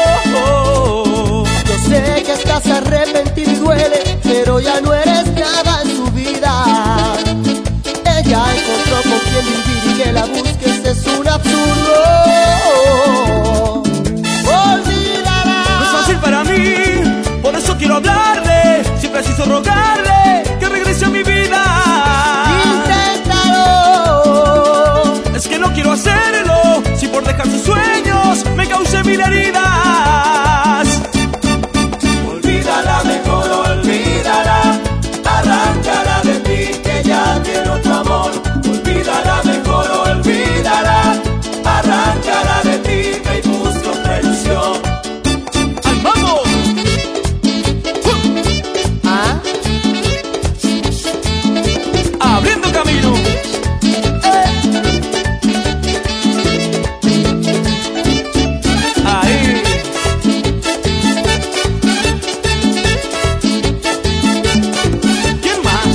Yo sé que estás arrepentido y duele, pero ya no eres nada en su vida. Ella encontró con quien vivir y que la busques es un absurdo. Olvídala. No es fácil para mí, por eso quiero hablarle. Si preciso rogarle que regrese a mi vida. Inténtalo. Es que no quiero hacerlo, si por dejar sus sueños me cause mil heridas. Olvídala, mejor olvídala, arráncala de ti que ya tiene otro amor. Olvídala, mejor olvídala, arráncala de ti que busca otra ilusión. ¡Al vamos! ¿Ah? Abriendo camino. Ahí. ¿Quién más?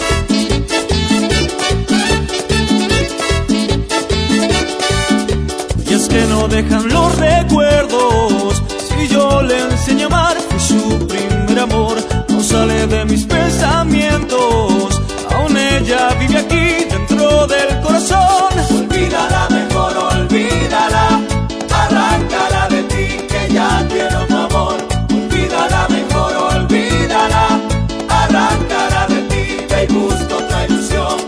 Y es que no dejan los recuerdos. Si yo le enseño a amar, fui su primer amor. No sale de mis pensamientos. Aún ella vive aquí dentro del corazón. Olvídala, mejor olvídala, arráncala de ti que ya tiene otro amor. Olvídala, mejor olvídala, arráncala de ti que busca otra ilusión.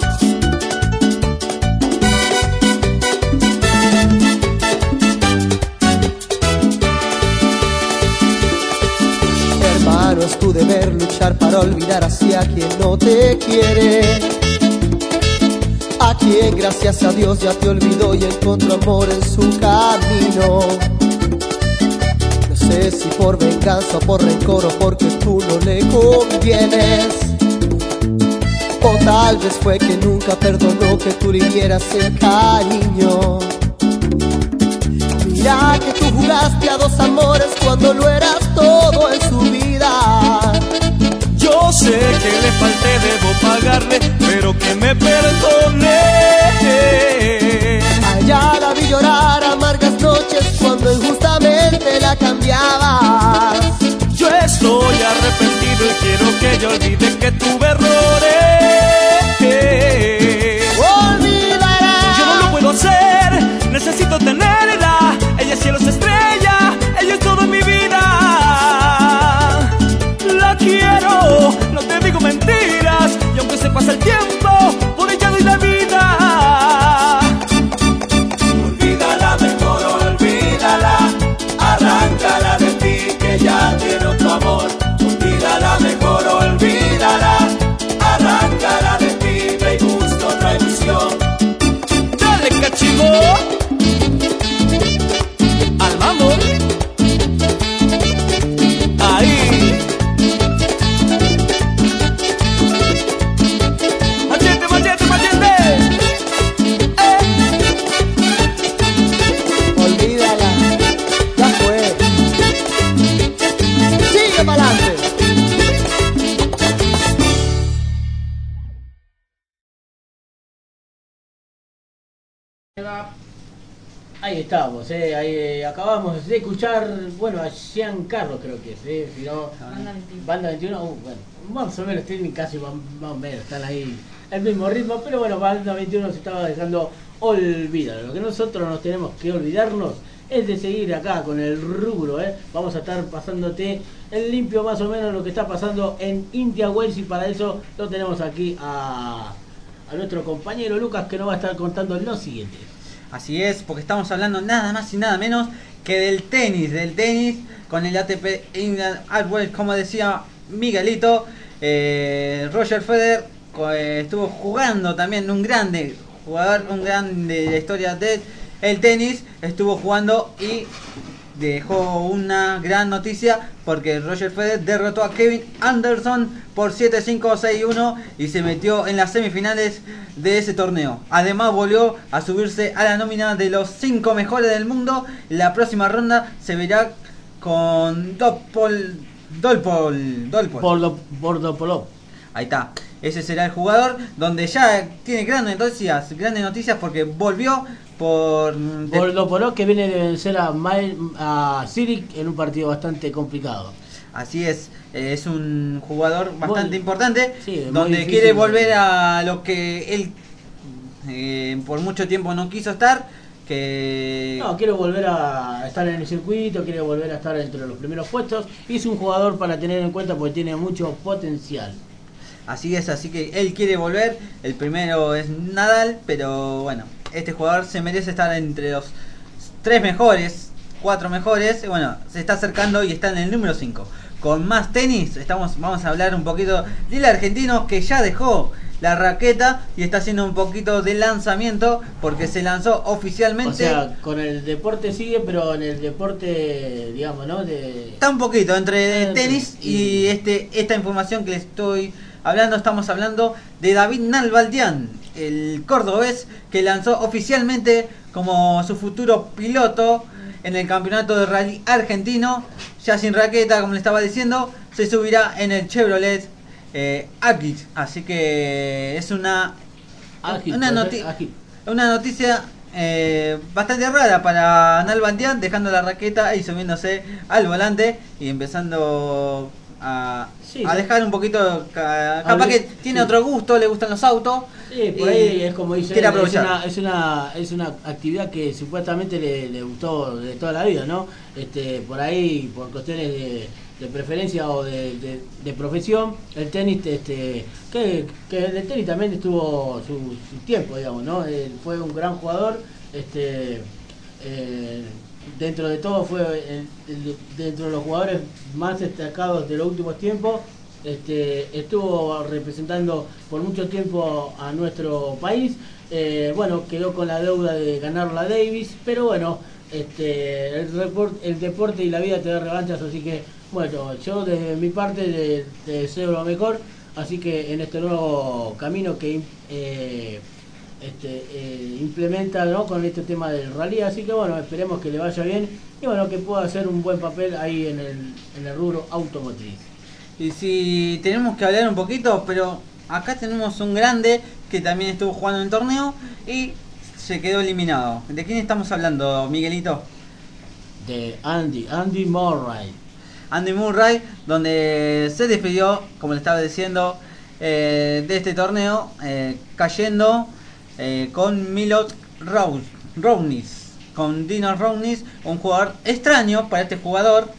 Hermano, es tu deber luchar para olvidar así a quien no te quiere, a quien gracias a Dios ya te olvidó y encontró amor en su camino. No sé si por venganza o por rencor o porque tú no le convienes, o tal vez fue que nunca perdonó que tú le dieras el cariño. Mira que tú jugaste a dos amores cuando no eras todo en su vida. Yo sé que le falté, debo pagarle, pero que me perdone. A ella la vi llorar amargas noches cuando injustamente la cambiabas. Yo estoy arrepentido y quiero que ella olvide que tuve errores. Olvídala. Yo no lo puedo hacer, necesito tenerla. Ella es cielo, es estrella, ella es todo en mi vida. La quiero, no te digo mentiras, y aunque se pasa el tiempo, por ella doy la vida. Olvídala, mejor olvídala, arráncala de ti que ya tiene otro amor. Olvídala, mejor olvídala, arráncala de ti que busca otra ilusión. Dale, cachivo. Al mambo. Ahí. Machete, machete, machete. Eh. Olvídala. Ya fue. Sigue para adelante. Ahí estamos, eh, ahí, eh, acabamos de escuchar, bueno, a Giancarlo creo que es, eh, si no, Banda veintiuno. Banda veintiuno, uh, bueno, más o menos tienen casi más, más o menos, están ahí el mismo ritmo, pero bueno, Banda veintiuno se estaba dejando olvidar. Lo que nosotros nos tenemos que olvidarnos es de seguir acá con el rubro, eh. Vamos a estar pasándote en limpio más o menos lo que está pasando en India Wells, y para eso lo tenemos aquí a, a nuestro compañero Lucas, que nos va a estar contando lo siguiente. Así es, porque estamos hablando nada más y nada menos que del tenis, del tenis con el A T P Indian Wells, como decía Miguelito, eh, Roger Federer eh, estuvo jugando también un grande jugador, un grande de la historia del el tenis, estuvo jugando y dejó una gran noticia porque Roger Federer derrotó a Kevin Anderson por siete cinco seis uno y se metió en las semifinales de ese torneo. Además volvió a subirse a la nómina de los cinco mejores del mundo. La próxima ronda se verá con Dopol, Dolpol, Dolpol. Bordo, Bordopolov. Ahí está. Ese será el jugador donde ya tiene grandes noticias, grandes noticias porque volvió por de... Bordopolov, que viene de vencer a, Mael, a Ciric en un partido bastante complicado. Así es, eh, es un jugador bastante muy, importante, sí, donde difícil, quiere volver a lo que él eh, por mucho tiempo no quiso estar. Que... No, quiere volver a estar en el circuito, quiere volver a estar entre los primeros puestos. Y es un jugador para tener en cuenta porque tiene mucho potencial. Así es, así que él quiere volver. El primero es Nadal, pero bueno, este jugador se merece estar entre los tres mejores, cuatro mejores. Bueno, se está acercando y está en el número cinco. Con más tenis, estamos, vamos a hablar un poquito del argentino que ya dejó la raqueta y está haciendo un poquito de lanzamiento porque se lanzó oficialmente. O sea, con el deporte sigue, pero en el deporte, digamos, ¿no? De... Está un poquito entre ah, tenis y, y este esta información que les estoy hablando. Estamos hablando de David Nalbandián, el cordobés que lanzó oficialmente como su futuro piloto en el campeonato de rally argentino. Ya sin raqueta, como le estaba diciendo, se subirá en el Chevrolet eh, Agit. Así que es una Agit, una, noti una noticia eh, bastante rara para Nalbandián, dejando la raqueta y subiéndose al volante y empezando a, sí, a dejar un poquito, ca capaz que tiene sí. otro gusto, le gustan los autos. Sí, por ahí es como dice, quiere es una, es una es una actividad que supuestamente le, le gustó de toda la vida, ¿no? Este, por ahí, por cuestiones de, de preferencia o de, de, de profesión, el tenis, este, que, que el tenis también estuvo su, su tiempo, digamos, ¿no? Él fue un gran jugador, este, eh, dentro de todo fue el, el, dentro de los jugadores más destacados de los últimos tiempos. Este, estuvo representando por mucho tiempo a nuestro país. Eh, bueno, quedó con la deuda de ganar la Davis, pero bueno, este, el, report, el deporte y la vida te da revanchas, así que bueno, yo desde mi parte te de deseo lo mejor, así que en este nuevo camino que eh, este, eh, implementa, ¿no? Con este tema del rally, así que bueno, esperemos que le vaya bien y bueno, que pueda hacer un buen papel ahí en el, en el rubro automotriz. Y si tenemos que hablar un poquito, pero acá tenemos un grande que también estuvo jugando en el torneo y se quedó eliminado. ¿De quién estamos hablando, Miguelito? De Andy, Andy Murray. Andy Murray, donde se despidió, como le estaba diciendo, eh, de este torneo, eh, cayendo eh, con Milot Rounis, con Dino Rounis, un jugador extraño para este jugador,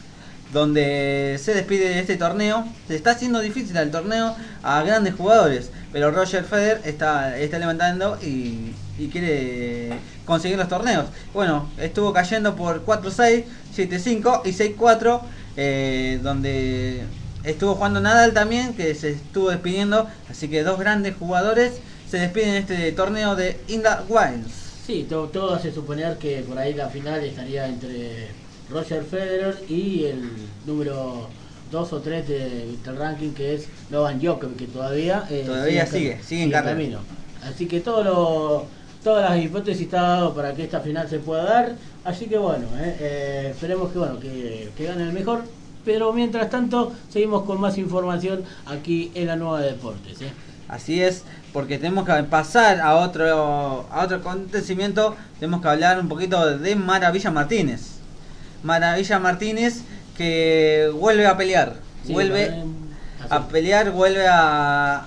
donde se despide de este torneo. Se está haciendo difícil el torneo a grandes jugadores, pero Roger Federer está, está levantando y, y quiere conseguir los torneos. Bueno, estuvo cayendo por cuatro seis, siete cinco y seis cuatro, eh, donde estuvo jugando Nadal también, que se estuvo despidiendo. Así que dos grandes jugadores se despiden de este torneo de Inda Wilds. Sí, todo, todo hace suponer que por ahí la final estaría entre Roger Federer y el número dos o tres de, del ranking, que es Novak Djokovic, que todavía eh, todavía sigue, sigue, sigue en camino. Así que todo lo, todas las hipótesis está dado para que esta final se pueda dar. Así que bueno, eh, eh, esperemos que bueno que, que gane el mejor. Pero mientras tanto seguimos con más información aquí en la Nueva Deportes. Eh. Así es, porque tenemos que pasar a otro a otro acontecimiento. Tenemos que hablar un poquito de Maravilla Martínez. Maravilla Martínez, que vuelve a pelear, sí, vuelve a pelear, vuelve a,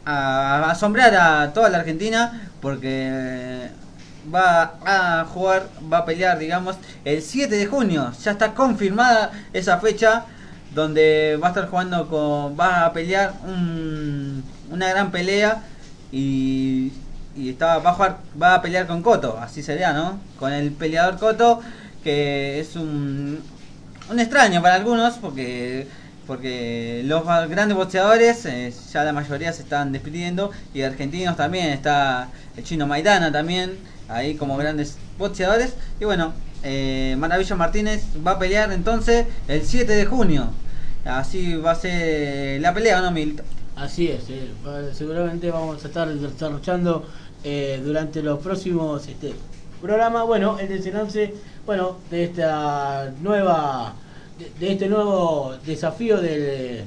a asombrar a toda la Argentina, porque va a jugar, va a pelear, digamos, el siete de junio. Ya está confirmada esa fecha, donde va a estar jugando con, va a pelear un, una gran pelea y, y está, va a jugar, va a pelear con Cotto, así sería, ¿no? Con el peleador Cotto, que es un, un extraño para algunos, porque porque los grandes boxeadores, eh, ya la mayoría se están despidiendo, y argentinos también, está el chino Maidana también, ahí como grandes boxeadores. Y bueno, eh, Maravilla Martínez va a pelear entonces el siete de junio. Así va a ser la pelea, ¿no, Milton? Así es, eh, seguramente vamos a estar desarrollando eh, durante los próximos este, programas, bueno, el desenlace, bueno, de esta nueva, de, de este nuevo desafío del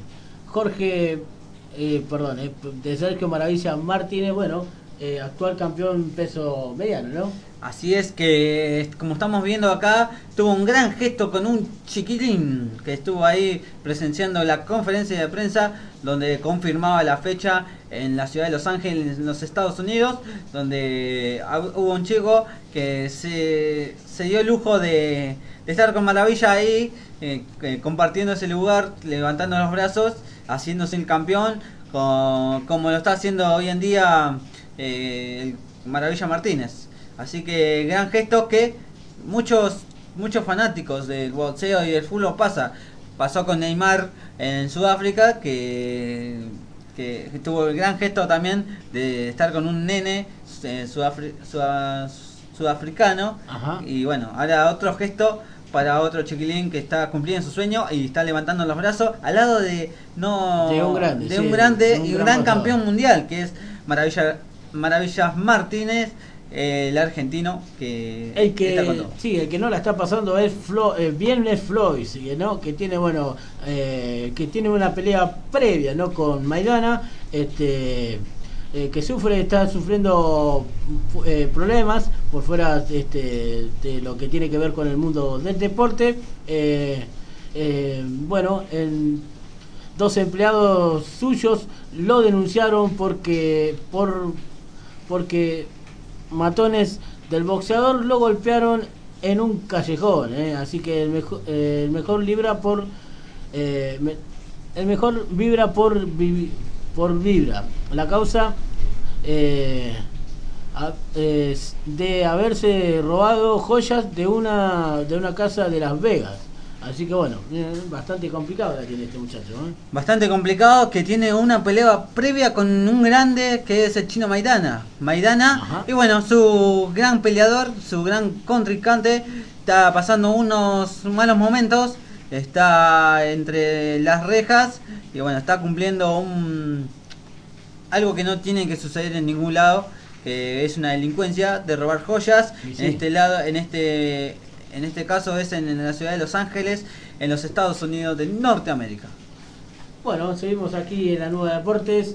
Jorge, eh, perdón, eh, de Sergio Maravilla Martínez, bueno, eh, actual campeón peso mediano, ¿no? Así es que, como estamos viendo acá, tuvo un gran gesto con un chiquilín que estuvo ahí presenciando la conferencia de prensa donde confirmaba la fecha en la ciudad de Los Ángeles, en los Estados Unidos, donde hubo un chico que se, se dio el lujo de, de estar con Maravilla ahí, eh, eh, compartiendo ese lugar, levantando los brazos, haciéndose el campeón, con, como lo está haciendo hoy en día eh, Maravilla Martínez. Así que gran gesto que muchos muchos fanáticos del boxeo y del fútbol pasa. Pasó con Neymar en Sudáfrica, que, que, que tuvo el gran gesto también de estar con un nene eh, sudafri, sud, sudafricano. Ajá. Y bueno, ahora otro gesto para otro chiquilín que está cumpliendo su sueño y está levantando los brazos al lado de no de un grande, de sí, un grande de un y gran gran pasado. campeón mundial, que es Maravilla, Maravillas Martínez. Eh, el argentino que, El que está con todo. sí, el que no la está pasando es Flo, eh, bien es Floyd, ¿sí? ¿No? Que tiene bueno, eh, que tiene una pelea previa, ¿no? Con Maidana, este, eh, que sufre, está sufriendo eh, problemas por fuera, este, de lo que tiene que ver con el mundo del deporte. Eh, eh, bueno, en dos empleados suyos lo denunciaron porque por porque matones del boxeador lo golpearon en un callejón, ¿eh? Así que el mejor, eh, el mejor libra por eh, me, el mejor vibra por vi, por vibra. La causa eh, a, eh, de haberse robado joyas de una de una casa de Las Vegas. Así que bueno, eh, bastante complicado la tiene este muchacho, ¿eh? Bastante complicado, que tiene una pelea previa con un grande que es el chino Maidana. Maidana, Ajá. Y bueno, su gran peleador, su gran contrincante, está pasando unos malos momentos, está entre las rejas y bueno, está cumpliendo un algo que no tiene que suceder en ningún lado, que es una delincuencia de robar joyas. Sí, sí. En este lado, en este En este caso es en, en la ciudad de Los Ángeles, en los Estados Unidos de Norteamérica. Bueno, seguimos aquí en la Nueva Deportes,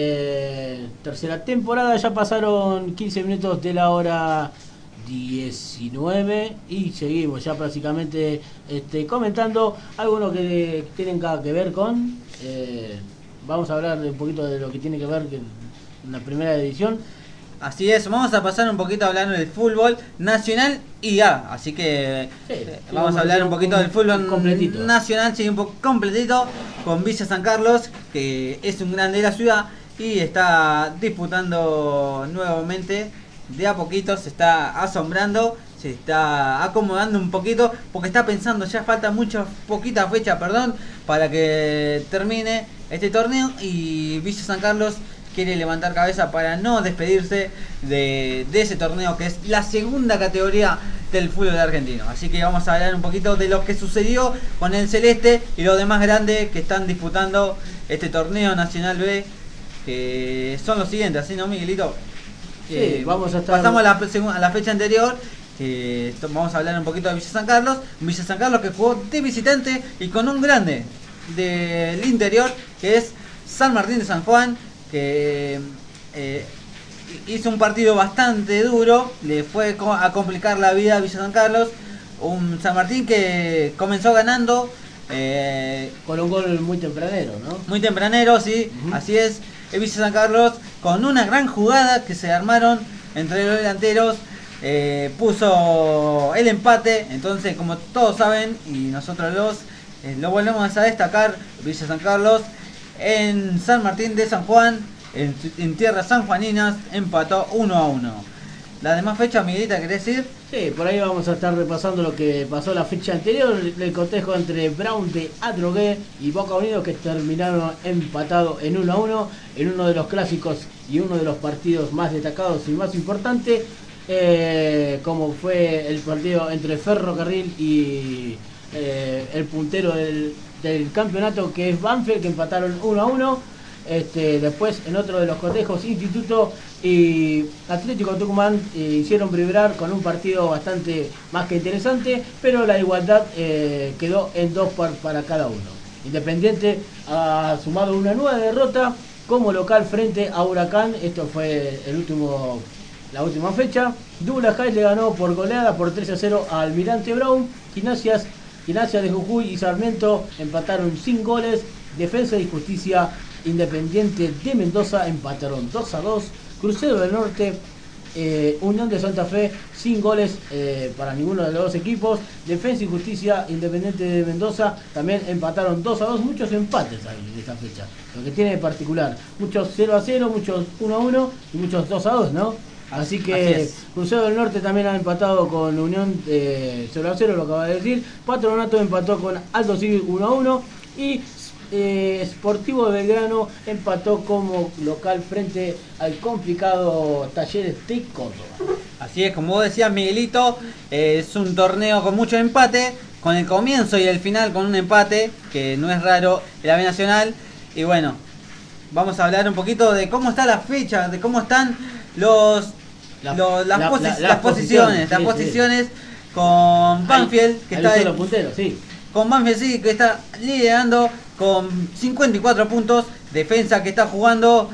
eh, tercera temporada, ya pasaron quince minutos de la hora diecinueve y seguimos ya prácticamente este, comentando algunos que tienen que ver con, eh, vamos a hablar de un poquito de lo que tiene que ver con la primera edición. Así es, vamos a pasar un poquito hablando del fútbol nacional y A, así que Sí, eh, sí, vamos a hablar un poquito un- del fútbol completito. nacional, sí, un poco completito, con Villa San Carlos, que es un grande de la ciudad y está disputando nuevamente, de a poquito se está asombrando, se está acomodando un poquito, porque está pensando, ya falta mucha, poquita fecha, perdón, para que termine este torneo, y Villa San Carlos quiere levantar cabeza para no despedirse de, de ese torneo que es la segunda categoría del fútbol argentino. Así que vamos a hablar un poquito de lo que sucedió con el Celeste y los demás grandes que están disputando este torneo Nacional B, que son los siguientes, ¿así no, Miguelito? Sí, Eh, vamos a estar... Pasamos a la, segu- a la fecha anterior, que esto- vamos a hablar un poquito de Villa San Carlos. Villa San Carlos que jugó de visitante y con un grande del interior, que es San Martín de San Juan, que eh, hizo un partido bastante duro, le fue co- a complicar la vida a Villa San Carlos. Un San Martín que comenzó ganando eh, Con un gol muy tempranero, ¿no? muy tempranero, sí, Ujú. así es. El Villa San Carlos con una gran jugada que se armaron entre los delanteros, eh, puso el empate. Entonces, como todos saben, y nosotros los eh, lo volvemos a destacar, Villa San Carlos en San Martín de San Juan, en, en tierras sanjuaninas, empató uno a uno. las demás fechas, Miguelita, ¿querés decir? Sí, por ahí vamos a estar repasando lo que pasó la fecha anterior, el cotejo entre Brown de Adrogué y Boca Unidos, que terminaron empatados en uno a uno en uno de los clásicos y uno de los partidos más destacados y más importantes, eh, como fue el partido entre Ferrocarril y eh, el puntero del, del campeonato, que es Banfield, que empataron uno a uno. Este, después en otro de los cotejos, Instituto y Atlético Tucumán eh, hicieron vibrar con un partido bastante más que interesante, pero la igualdad eh, quedó en dos par, para cada uno. Independiente ha sumado una nueva derrota como local frente a Huracán. Esto fue el último, la última fecha. Douglas Haig le ganó por goleada por tres a cero a Almirante Brown. Gimnasias, Gimnasia de Jujuy y Sarmiento empataron sin goles. Defensa y Justicia, Independiente de Mendoza empataron dos a dos. Crucero del Norte, eh, Unión de Santa Fe sin goles eh, para ninguno de los dos equipos. Defensa y Justicia, Independiente de Mendoza también empataron dos a dos. Muchos empates ahí de esta fecha, lo que tiene de particular. Muchos cero a cero, muchos uno a uno y muchos dos a dos, ¿no? Así que Así Crucero del Norte también ha empatado con Unión eh, cero a cero, lo acaba de decir. Patronato empató con Aldo Civil uno a uno y Eh, Sportivo de Belgrano empató como local frente al complicado Talleres de Córdoba. Así es, como vos decías, Miguelito, eh, es un torneo con mucho empate, con el comienzo y el final con un empate, que no es raro en la B Nacional. Y bueno, vamos a hablar un poquito de cómo está la fecha, de cómo están los, la, los las, la, posi la, las posiciones, sí, las sí. posiciones con Banfield, que ahí está los punteros, sí. Con Banfield, sí, que está liderando con cincuenta y cuatro puntos. Defensa que está jugando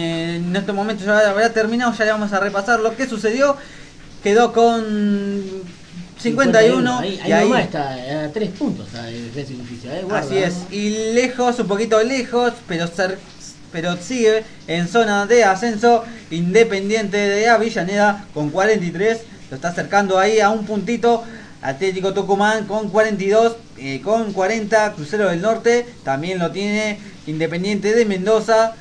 en este momento ya habrá terminado, ya le vamos a repasar lo que sucedió. Quedó con cincuenta y uno. Ahí, ahí y ahí nomás está a tres puntos a Defensa y Justicia. Eh, guarda, así es, y lejos, un poquito lejos, pero ser, pero sigue en zona de ascenso. Independiente de Avellaneda con cuarenta y tres, lo está acercando ahí a un puntito. Atlético Tucumán con cuarenta y dos, eh, con cuarenta, Crucero del Norte también lo tiene. Independiente de Mendoza,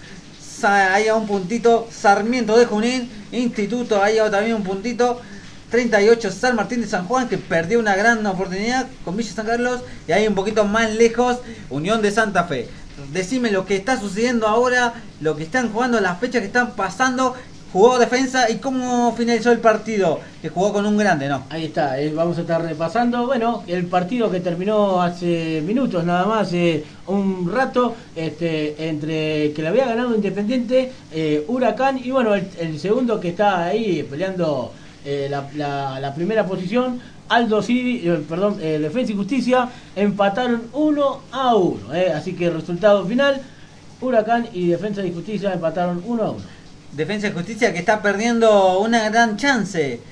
ahí a un puntito. Sarmiento de Junín, Instituto, ahí a también un puntito. treinta y ocho, San Martín de San Juan, que perdió una gran oportunidad con Villa San Carlos. Y ahí un poquito más lejos, Unión de Santa Fe. Decime lo que está sucediendo ahora, lo que están jugando, las fechas que están pasando. Jugó Defensa y cómo finalizó el partido, que jugó con un grande, ¿no? Ahí está, eh, vamos a estar repasando, bueno, el partido que terminó hace minutos nada más, hace un rato, este, entre que le había ganado Independiente, eh, Huracán, y bueno, el, el segundo que está ahí peleando eh, la, la, la primera posición, Aldo Civi, eh, perdón, eh, Defensa y Justicia, empataron uno a uno, eh, así que el resultado final, Huracán y Defensa y Justicia empataron uno a uno. Defensa y Justicia que está perdiendo una gran chance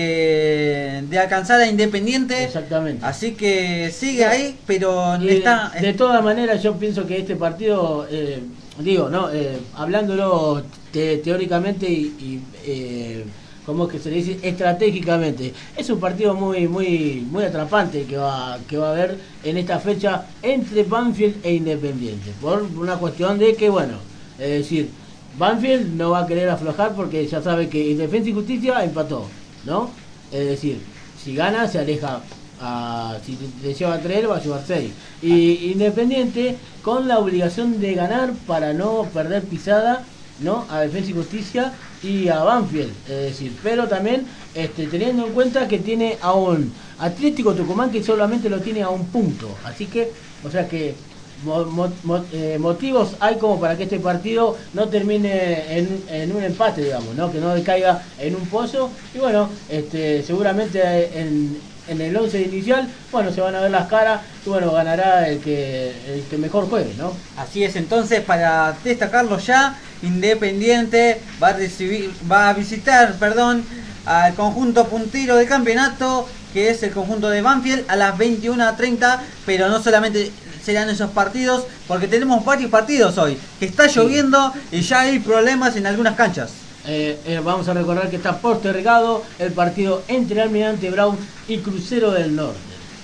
de, de alcanzar a Independiente. Exactamente. Así que sigue ahí, pero y está... De, de todas maneras yo pienso que este partido, eh, digo, no, eh, hablándolo te, teóricamente y, y eh, como es que se le dice, estratégicamente, es un partido muy muy muy atrapante que va que va a haber en esta fecha entre Banfield e Independiente, por una cuestión de que, bueno, es decir, Banfield no va a querer aflojar porque ya sabe que Defensa y Justicia empató, ¿no? Es decir, si gana se aleja, a, si le lleva tres va a llevar seis. Y Independiente con la obligación de ganar para no perder pisada, ¿no? A Defensa y Justicia y a Banfield, es decir, pero también este, teniendo en cuenta que tiene a un Atlético Tucumán que solamente lo tiene a un punto, así que, o sea que Mo, mo, mo, eh, motivos hay como para que este partido no termine en, en un empate, digamos, ¿no? Que no decaiga en un pozo. Y bueno, este, seguramente en, en el once inicial, bueno, se van a ver las caras y bueno, ganará el que, el que mejor juegue, ¿no? Así es, entonces para destacarlo ya, Independiente va a recibir, va a visitar, perdón, al conjunto puntero del campeonato, que es el conjunto de Banfield, a las veintiuna treinta, pero no solamente serán esos partidos, porque tenemos varios partidos hoy, que está lloviendo y ya hay problemas en algunas canchas. Eh, eh, vamos a recordar que está postergado el partido entre Almirante Brown y Crucero del Norte.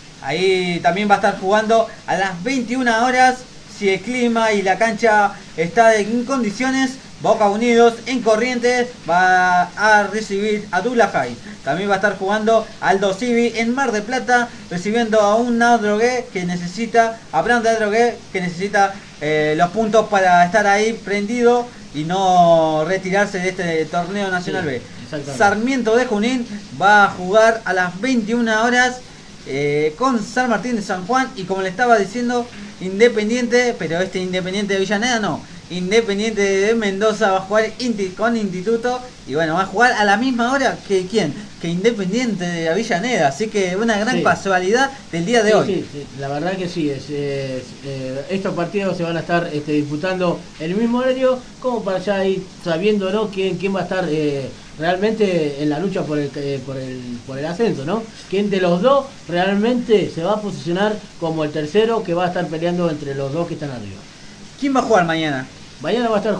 Ahí también va a estar jugando a las veintiuna horas, si el clima y la cancha está en condiciones, Boca Unidos en Corrientes va a recibir a Douglas High. También va a estar jugando Aldo Civi en Mar de Plata, recibiendo a un Adrogué que necesita, a Brown de Adrogué que necesita eh, los puntos para estar ahí prendido y no retirarse de este torneo nacional, sí, B. Sarmiento de Junín va a jugar a las veintiuna horas eh, con San Martín de San Juan, y como le estaba diciendo, Independiente, pero este Independiente de Villaneda no, Independiente de Mendoza va a jugar con Instituto, y bueno, va a jugar a la misma hora que ¿quién? Que Independiente de Avellaneda, así que una gran sí. casualidad del día de sí, hoy. Sí, sí, la verdad que sí, es, es, eh, estos partidos se van a estar este, disputando el mismo horario, como para ya ir sabiendo, ¿no? quién, quién va a estar eh, realmente en la lucha por el, eh, por el por el ascenso, ¿no? Quién de los dos realmente se va a posicionar como el tercero que va a estar peleando entre los dos que están arriba. ¿Quién va a jugar mañana? Mañana va a estar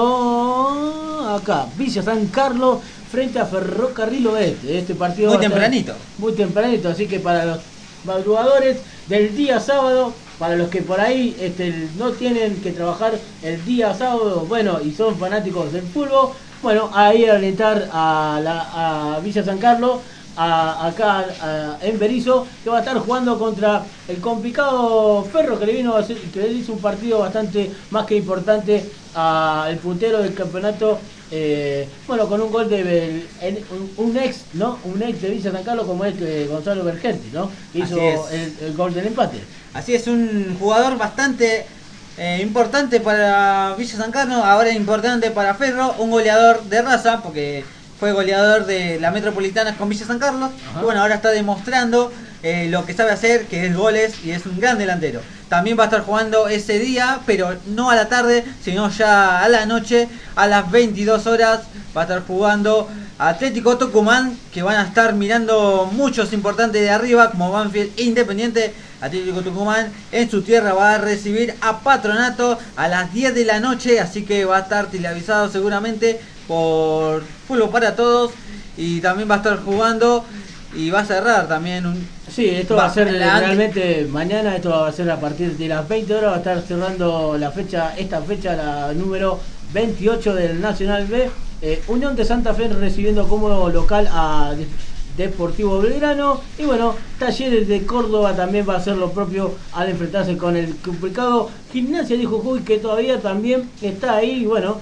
jugando acá, Villa San Carlos frente a Ferrocarril Oeste. Este partido muy tempranito. Muy tempranito, así que para los madrugadores del día sábado, para los que por ahí este, no tienen que trabajar el día sábado, bueno, y son fanáticos del fútbol, bueno, ahí a alentar a, la, a Villa San Carlos, a, acá a, en Berisso, que va a estar jugando contra el complicado Ferro, que le vino a hacer, que le hizo un partido bastante más que importante al puntero del campeonato, eh, bueno, con un gol de el, un, un ex, ¿no? Un ex de Villa San Carlos como es eh, Gonzalo Vergenti, ¿no? Que hizo el, el gol del empate. Así es, un jugador bastante eh, importante para Villa San Carlos, ahora importante para Ferro, un goleador de raza, porque fue goleador de la Metropolitana con Villa San Carlos. Ajá. Y bueno, ahora está demostrando eh, lo que sabe hacer, que es goles, y es un gran delantero. También va a estar jugando ese día, pero no a la tarde, sino ya a la noche, a las veintidós horas, va a estar jugando Atlético Tucumán, que van a estar mirando muchos importantes de arriba, como Banfield e Independiente. Atlético Tucumán en su tierra va a recibir a Patronato a las diez de la noche, así que va a estar televisado seguramente por Fútbol para Todos, y también va a estar jugando y va a cerrar también un... Sí, esto va, va a ser realmente mañana, esto va a ser a partir de las veinte horas, va a estar cerrando la fecha, esta fecha, la número veintiocho del Nacional B. eh, Unión de Santa Fe recibiendo como local a Deportivo Belgrano, y bueno, Talleres de Córdoba también va a hacer lo propio al enfrentarse con el complicado Gimnasia de Jujuy, que todavía también está ahí, y bueno,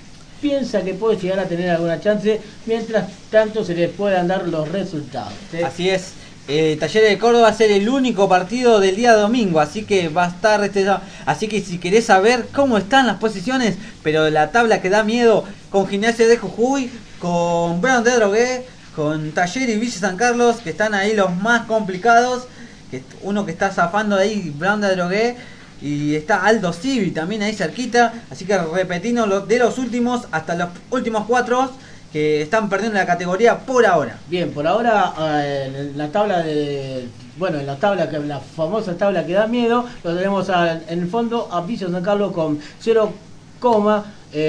piensa que puede llegar a tener alguna chance, mientras tanto se les puedan dar los resultados, ¿sí? Así es, eh, Talleres de Córdoba va a ser el único partido del día domingo, así que va a estar este, así que si querés saber cómo están las posiciones, pero la tabla que da miedo, con Gimnasia de Jujuy, con Brown de Adrogué, con Talleres y Villa San Carlos, que están ahí los más complicados, que uno que está zafando de ahí, Brown de Adrogué, y está Aldo Civi también ahí cerquita, así que repetimos lo, de los últimos hasta los últimos cuatro que están perdiendo la categoría por ahora. Bien, por ahora eh, en la tabla de bueno, en la tabla que la famosa tabla que da miedo, lo tenemos a, en el fondo a Villa San Carlos con cero coma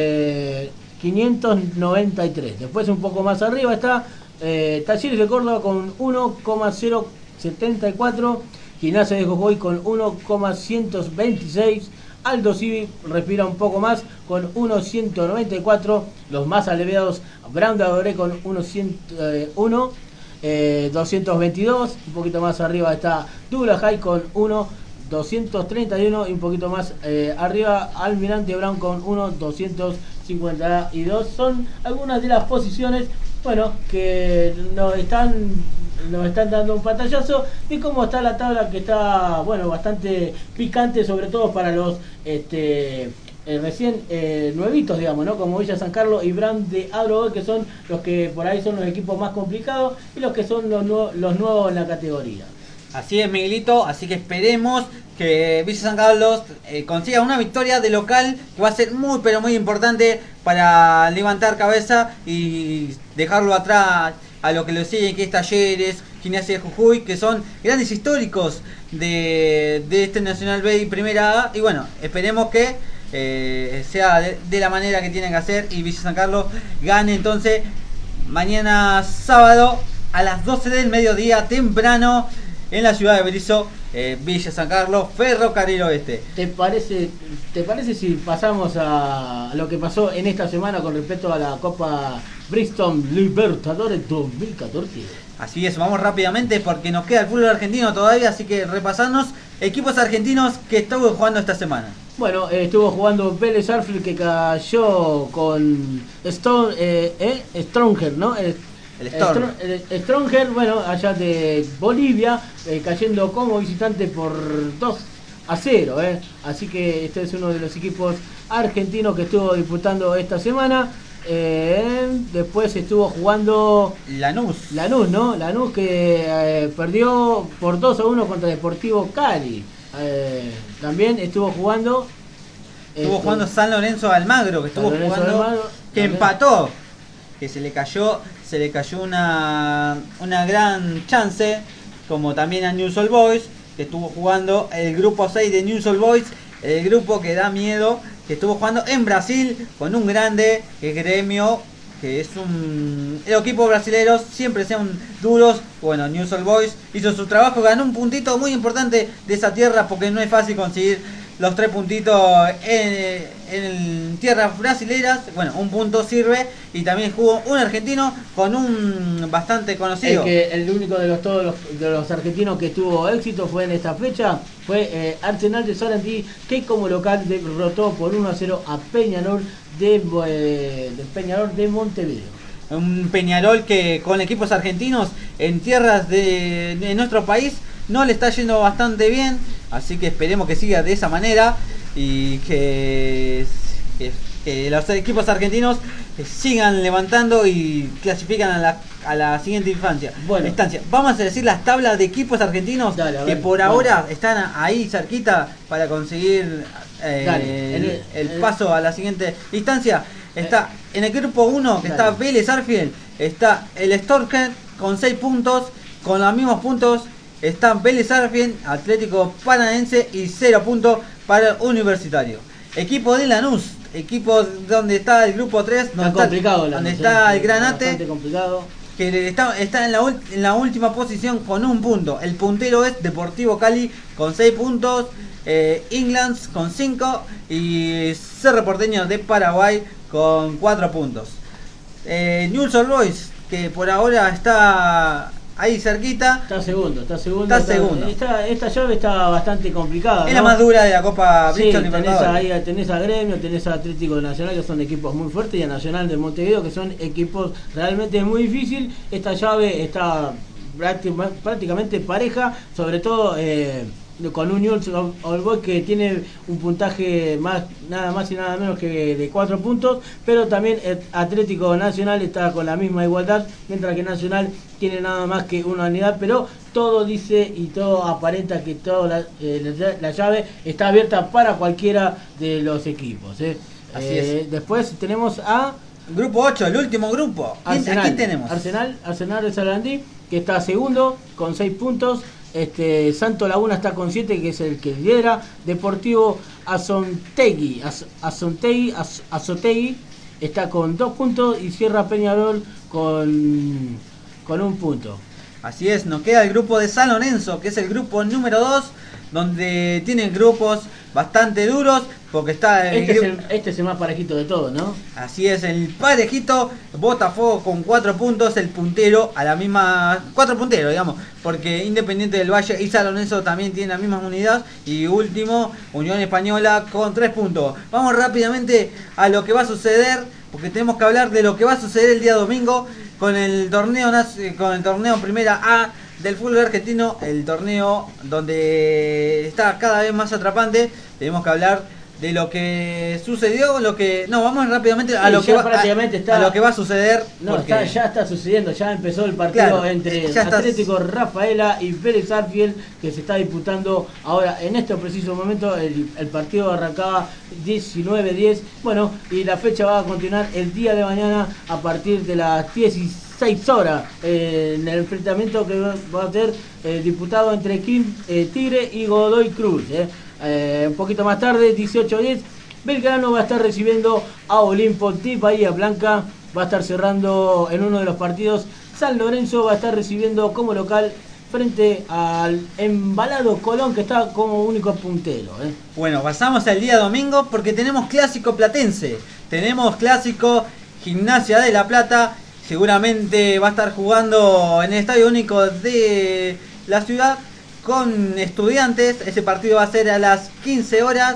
quinientos noventa y tres. Después un poco más arriba está eh, Talleres de Córdoba con uno coma cero setenta y cuatro. Gimnasia de Jujuy con uno coma ciento veintiséis, Aldo Civi respira un poco más con uno coma ciento noventa y cuatro, los más aliviados Brown de Adrogué con uno coma doscientos veintidós, un poquito más arriba está Douglas High con uno coma doscientos treinta y uno, y un poquito más eh, arriba Almirante Brown con uno coma doscientos cincuenta y dos. Son algunas de las posiciones, bueno, que nos están nos están dando un pantallazo de cómo está la tabla, que está, bueno, bastante picante, sobre todo para los este eh, recién eh, nuevitos, digamos, ¿no? Como Villa San Carlos y Brown de Adrogué, que son los que por ahí son los equipos más complicados y los que son los, nu los nuevos en la categoría. Así es, Miguelito, así que esperemos que Villa San Carlos eh, consiga una victoria de local, que va a ser muy pero muy importante para levantar cabeza y dejarlo atrás a lo que lo siguen, que es Talleres, Gimnasia de Jujuy, que son grandes históricos de, de este Nacional B y Primera A, y bueno, esperemos que eh, sea de, de la manera que tienen que hacer y Villa San Carlos gane entonces mañana sábado a las doce del mediodía temprano en la ciudad de Berisso, eh, Villa San Carlos, Ferrocarril Oeste. ¿Te parece, ¿Te parece si pasamos a lo que pasó en esta semana con respecto a la Copa Bristol Libertadores dos mil catorce? Así es, vamos rápidamente porque nos queda el fútbol argentino todavía, así que repasarnos equipos argentinos que estuvo jugando esta semana. Bueno, eh, estuvo jugando Vélez Sarsfield, que cayó con Stone, eh, eh, Stronger, ¿no? El, el Storm. El Stronger, bueno, allá de Bolivia, eh, cayendo como visitante por dos a cero. Eh. Así que este es uno de los equipos argentinos que estuvo disputando esta semana. Eh, después estuvo jugando Lanús. Lanús, ¿no? Lanús que eh, perdió por dos a uno contra Deportivo Cali. Eh, también estuvo jugando Estuvo este, jugando San Lorenzo Almagro, que estuvo jugando Almagro, que también. empató, que se le cayó, se le cayó una una gran chance, como también a Newell's Old Boys, que estuvo jugando el grupo seis de Newell's Old Boys, el grupo que da miedo, que estuvo jugando en Brasil con un grande, que es Gremio, que es un... Los equipos brasileños siempre sean duros. Bueno, Newell's Old Boys hizo su trabajo, ganó un puntito muy importante de esa tierra, porque no es fácil conseguir los tres puntitos en, en tierras brasileras. Bueno, un punto sirve. Y también jugó un argentino con un bastante conocido. El, que, el único de los todos los, de los argentinos que tuvo éxito fue en esta fecha, fue eh, Arsenal de Sarandí, que como local derrotó por uno a cero a Peñarol de, eh, de Peñarol de Montevideo. Un Peñarol que con equipos argentinos en tierras de, de nuestro país no le está yendo bastante bien, así que esperemos que siga de esa manera y que, que, que los equipos argentinos sigan levantando y clasifican a la, a la siguiente infancia, bueno. instancia. Vamos a decir las tablas de equipos argentinos. Dale, que ver, por vamos. ahora están ahí cerquita para conseguir eh, Dale, el, el- el el- paso a la siguiente instancia. Está en el grupo uno, que Dale. está Vélez Sarsfield, está el Storker con seis puntos, con los mismos puntos está Vélez Sarsfield, Atlético Paranaense y cero puntos para el Universitario. Equipo de Lanús, equipo donde está el grupo tres, donde Está complicado, está, donde Lanús, está eh, el Granate, bastante complicado. que está, está en, la, ul- en la última posición con un punto. El puntero es Deportivo Cali con seis puntos, eh, Englands con cinco y Cerro Porteño de Paraguay con cuatro puntos. Eh, Newell's Old Boys, que por ahora está ahí cerquita, Está segundo, está segundo. Está segundo. Esta, esta llave está bastante complicada. es ¿no? la más dura de la Copa Sí, Bristol tenés, Libertadores. ahí, tenés a Gremio, tenés a Atlético Nacional, que son equipos muy fuertes, y a Nacional de Montevideo, que son equipos realmente muy difíciles. Esta llave está prácti- prácticamente pareja, sobre todo eh, con un Newell's Old Boys que tiene un puntaje más, nada más y nada menos que de cuatro puntos, pero también el Atlético Nacional está con la misma igualdad, mientras que Nacional tiene nada más que una unidad, pero todo dice y todo aparenta que toda la, eh, la, la llave está abierta para cualquiera de los equipos. ¿eh? Así Eh, es. Después tenemos a Grupo ocho, el último grupo. ¿Quién- Arsenal. Aquí tenemos. Arsenal, Arsenal de Sarandí, que está segundo con seis puntos. Este, Santo Laguna está con siete, que es el que lidera. Deportivo Azontegui, Az- Azontegui, Az- Azotegui está con dos puntos y cierra Peñarol con, con un punto. Así es, nos queda el grupo de San Lorenzo, que es el grupo número dos, donde tienen grupos bastante duros, porque está el Este es, gru- el, este es el más parejito de todos, ¿no? Así es, el parejito, Botafogo con cuatro puntos, el puntero a la misma, cuatro punteros digamos, porque Independiente del Valle y San Lorenzo también tienen la misma unidad, y último, Unión Española con tres puntos. Vamos rápidamente a lo que va a suceder, porque tenemos que hablar de lo que va a suceder el día domingo con el torneo nac- con el torneo Primera A del fútbol argentino, el torneo donde está cada vez más atrapante. Tenemos que hablar de lo que sucedió, lo que no, vamos rápidamente a Sí, lo ya que va prácticamente a, está- a lo que va a suceder, No, porque está, ya está sucediendo, ya empezó el partido Claro, entre ya está- Atlético Rafaela y Vélez Sarsfield, que se está disputando ahora en este preciso momento. El, el partido arrancaba diecinueve diez, bueno, y la fecha va a continuar el día de mañana a partir de las dieciséis horas, eh, en el enfrentamiento que va va a ser eh, disputado entre Kim, eh, Tigre y Godoy Cruz. eh. Eh, un poquito más tarde, dieciocho diez, Belgrano va a estar recibiendo a Olimpo de Bahía Blanca. Va a estar cerrando en uno de los partidos. San Lorenzo va a estar recibiendo como local frente al embalado Colón, que está como único puntero. ¿eh? Bueno, pasamos al día domingo porque tenemos clásico platense. Tenemos clásico Gimnasia de La Plata. Seguramente va a estar jugando en el Estadio Único de la ciudad con Estudiantes. Ese partido va a ser a las quince horas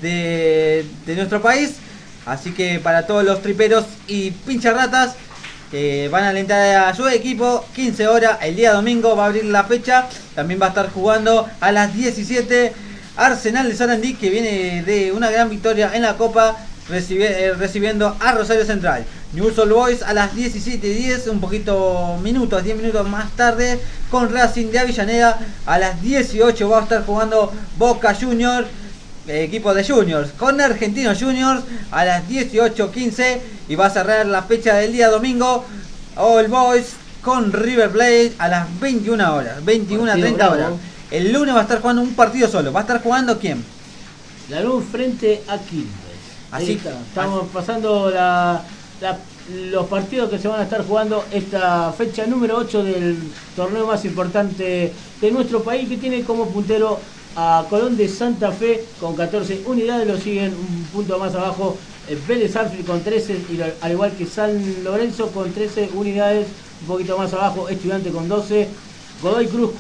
de, de nuestro país. Así que para todos los triperos y pincharratas que van a alentar a su equipo, quince horas el día domingo va a abrir la fecha. También va a estar jugando a las diecisiete Arsenal de Sarandí, que viene de una gran victoria en la Copa, recibi eh, recibiendo a Rosario Central. Newell's Old Boys a las diecisiete diez, un poquito minutos, diez minutos más tarde, con Racing de Avellaneda. A las dieciocho va a estar jugando Boca Juniors, equipo de Juniors, con Argentinos Juniors a las dieciocho quince. Y va a cerrar la fecha del día domingo All Boys con River Plate a las veintiuna horas, veintiuna treinta horas. El lunes va a estar jugando un partido solo. ¿Va a estar jugando quién? La luz frente a Quilmes. Así está. Estamos así. pasando la, la, los partidos que se van a estar jugando esta fecha número ocho del torneo más importante de nuestro país, que tiene como puntero a Colón de Santa Fe con catorce unidades. Lo siguen un punto más abajo eh, Vélez Sarsfield con trece, y lo, al igual que San Lorenzo con trece unidades. Un poquito más abajo Estudiante con doce, Godoy Cruz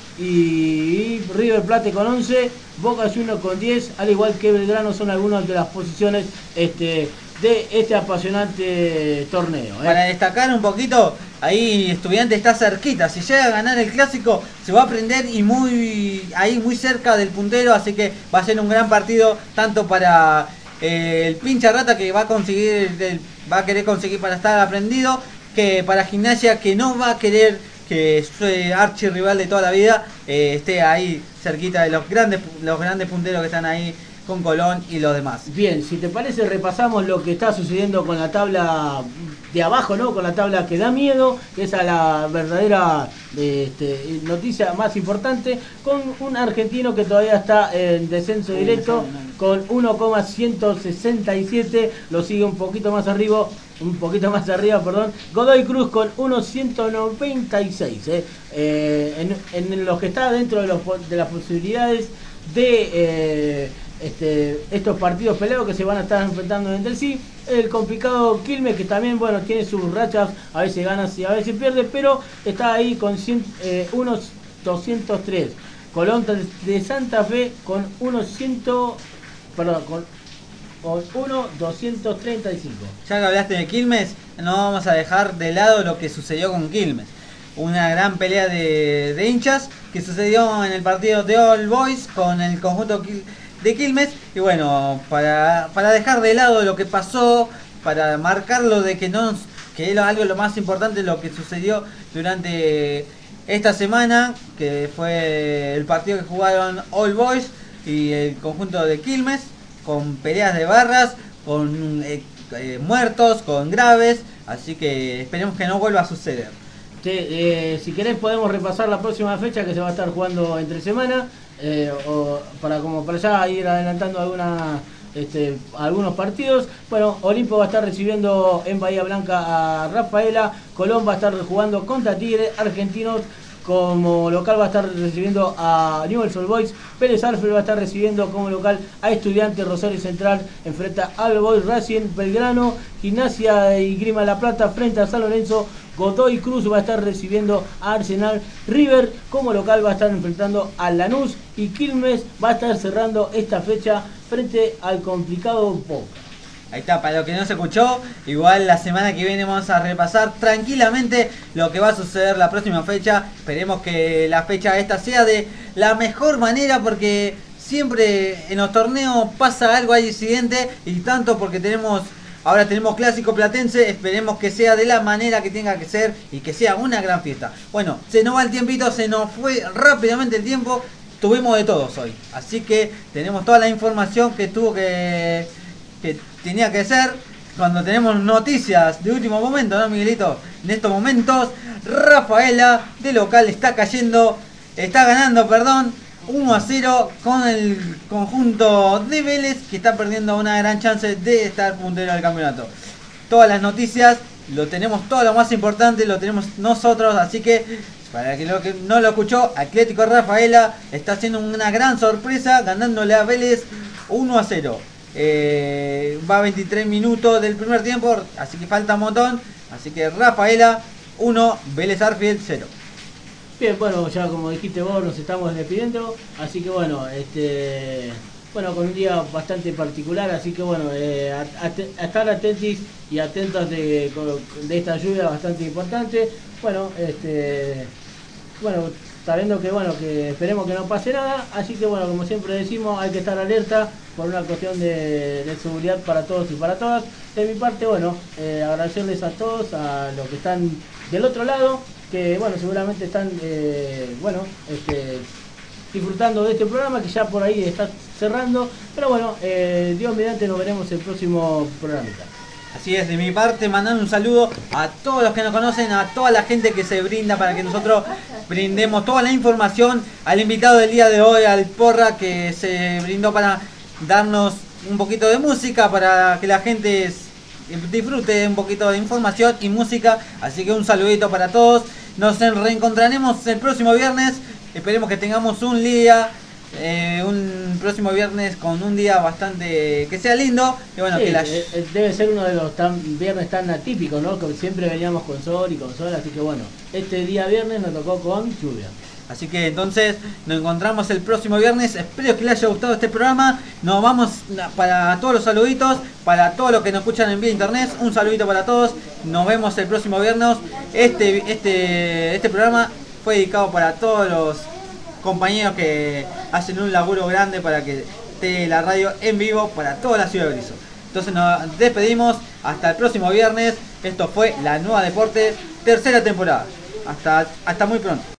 y River Plate con once, Boca Juniors con diez, al igual que Belgrano. Son algunas de las posiciones este, de este apasionante torneo. ¿eh? Para destacar un poquito, ahí Estudiante está cerquita. Si llega a ganar el clásico, se va a prender y muy ahí muy cerca del puntero. Así que va a ser un gran partido, tanto para eh, el pincha rata, que va a conseguir, el, va a querer conseguir para estar aprendido, que para Gimnasia, que no va a querer que su archirrival de toda la vida eh, esté ahí cerquita de los grandes los grandes punteros que están ahí con Colón y los demás. Bien, si te parece, repasamos lo que está sucediendo con la tabla de abajo, ¿no? Con la tabla que da miedo, que es a la verdadera este, noticia más importante, con un argentino que todavía está en descenso directo con uno coma ciento sesenta y siete. Lo sigue un poquito más arriba, un poquito más arriba, perdón, Godoy Cruz con uno coma ciento noventa y seis. Eh. Eh, en, en los que está dentro de, los, de las posibilidades de eh, este, estos partidos peleados que se van a estar enfrentando entre sí. El complicado Quilmes, que también, bueno, tiene sus rachas, a veces gana y a veces pierde, pero está ahí con cien, eh, unos doscientos tres. Colón de Santa Fe con unos cien, perdón, con con uno doscientos treinta y cinco. Ya que hablaste de Quilmes, no vamos a dejar de lado lo que sucedió con Quilmes. Una gran pelea de, de hinchas que sucedió en el partido de All Boys con el conjunto de Quilmes. Y bueno, para, para dejar de lado lo que pasó, para marcarlo de que no, que era algo lo más importante, lo que sucedió durante esta semana, que fue el partido que jugaron All Boys y el conjunto de Quilmes, con peleas de barras, con eh, eh, muertos, con graves. Así que esperemos que no vuelva a suceder. Sí, eh, si querés podemos repasar la próxima fecha que se va a estar jugando entre semana, eh, o para como para ya ir adelantando alguna, este, algunos partidos. Bueno, Olimpo va a estar recibiendo en Bahía Blanca a Rafaela, Colón va a estar jugando contra Tigre, Argentinos como local va a estar recibiendo a Newell's Old Boys, Vélez Sarsfield va a estar recibiendo como local a Estudiantes, Rosario Central enfrenta a All Boys, Racing, Belgrano, Gimnasia y Grima La Plata frente a San Lorenzo, Godoy Cruz va a estar recibiendo a Arsenal, River como local va a estar enfrentando a Lanús y Quilmes va a estar cerrando esta fecha frente al complicado Boca. Ahí está, para lo que no se escuchó, igual la semana que viene vamos a repasar tranquilamente lo que va a suceder la próxima fecha. Esperemos que la fecha esta sea de la mejor manera, porque siempre en los torneos pasa algo, hay incidente, y tanto porque tenemos ahora tenemos clásico platense. Esperemos que sea de la manera que tenga que ser y que sea una gran fiesta. Bueno, se nos va el tiempito, se nos fue rápidamente el tiempo, tuvimos de todos hoy, así que tenemos toda la información que tuvo que... que tenía que ser cuando tenemos noticias de último momento, ¿no, Miguelito? En estos momentos, Rafaela de local está cayendo, está ganando, perdón, uno a cero con el conjunto de Vélez, que está perdiendo una gran chance de estar puntero del campeonato. Todas las noticias, lo tenemos, todo lo más importante lo tenemos nosotros, así que Para que, lo que no lo escuchó, Atlético Rafaela está haciendo una gran sorpresa, ganándole a Vélez uno a cero. Eh, va a veintitrés minutos del primer tiempo, así que falta un montón. Así que Rafaela uno, Vélez Arfield cero. Bien, bueno, ya como dijiste vos, nos estamos despidiendo. Así que bueno, este... Bueno, con un día bastante particular, así que bueno, eh, a, a, a estar atentos y atentos de, de esta lluvia bastante importante. Bueno, este, bueno, sabiendo que bueno, que esperemos que no pase nada, así que bueno, como siempre decimos, hay que estar alerta por una cuestión de, de seguridad para todos y para todas. De mi parte, bueno, eh, agradecerles a todos, a los que están del otro lado, que bueno, seguramente están, eh, bueno, este... disfrutando de este programa que ya por ahí está cerrando, pero bueno, eh, Dios mediante nos veremos el próximo programa. Así es, de mi parte mandando un saludo a todos los que nos conocen, a toda la gente que se brinda para que nosotros brindemos toda la información, al invitado del día de hoy, al Porra, que se brindó para darnos un poquito de música, para que la gente disfrute un poquito de información y música, así que un saludito para todos, nos reencontraremos el próximo viernes. Esperemos que tengamos un día, eh, un próximo viernes con un día bastante, que sea lindo. Y bueno, sí, que la... eh, debe ser uno de los tan, viernes tan atípicos, ¿no? Que siempre veníamos con sol y con sol, así que bueno, este día viernes nos tocó con lluvia. Así que entonces nos encontramos el próximo viernes. Espero que les haya gustado este programa. Nos vamos para todos los saluditos, para todos los que nos escuchan en vía internet. Un saludito para todos. Nos vemos el próximo viernes. Este, este, este programa fue dedicado para todos los compañeros que hacen un laburo grande para que esté la radio en vivo para toda la ciudad de Berisso. Entonces nos despedimos hasta el próximo viernes. Esto fue La Nueva Deportes, tercera temporada. Hasta, hasta muy pronto.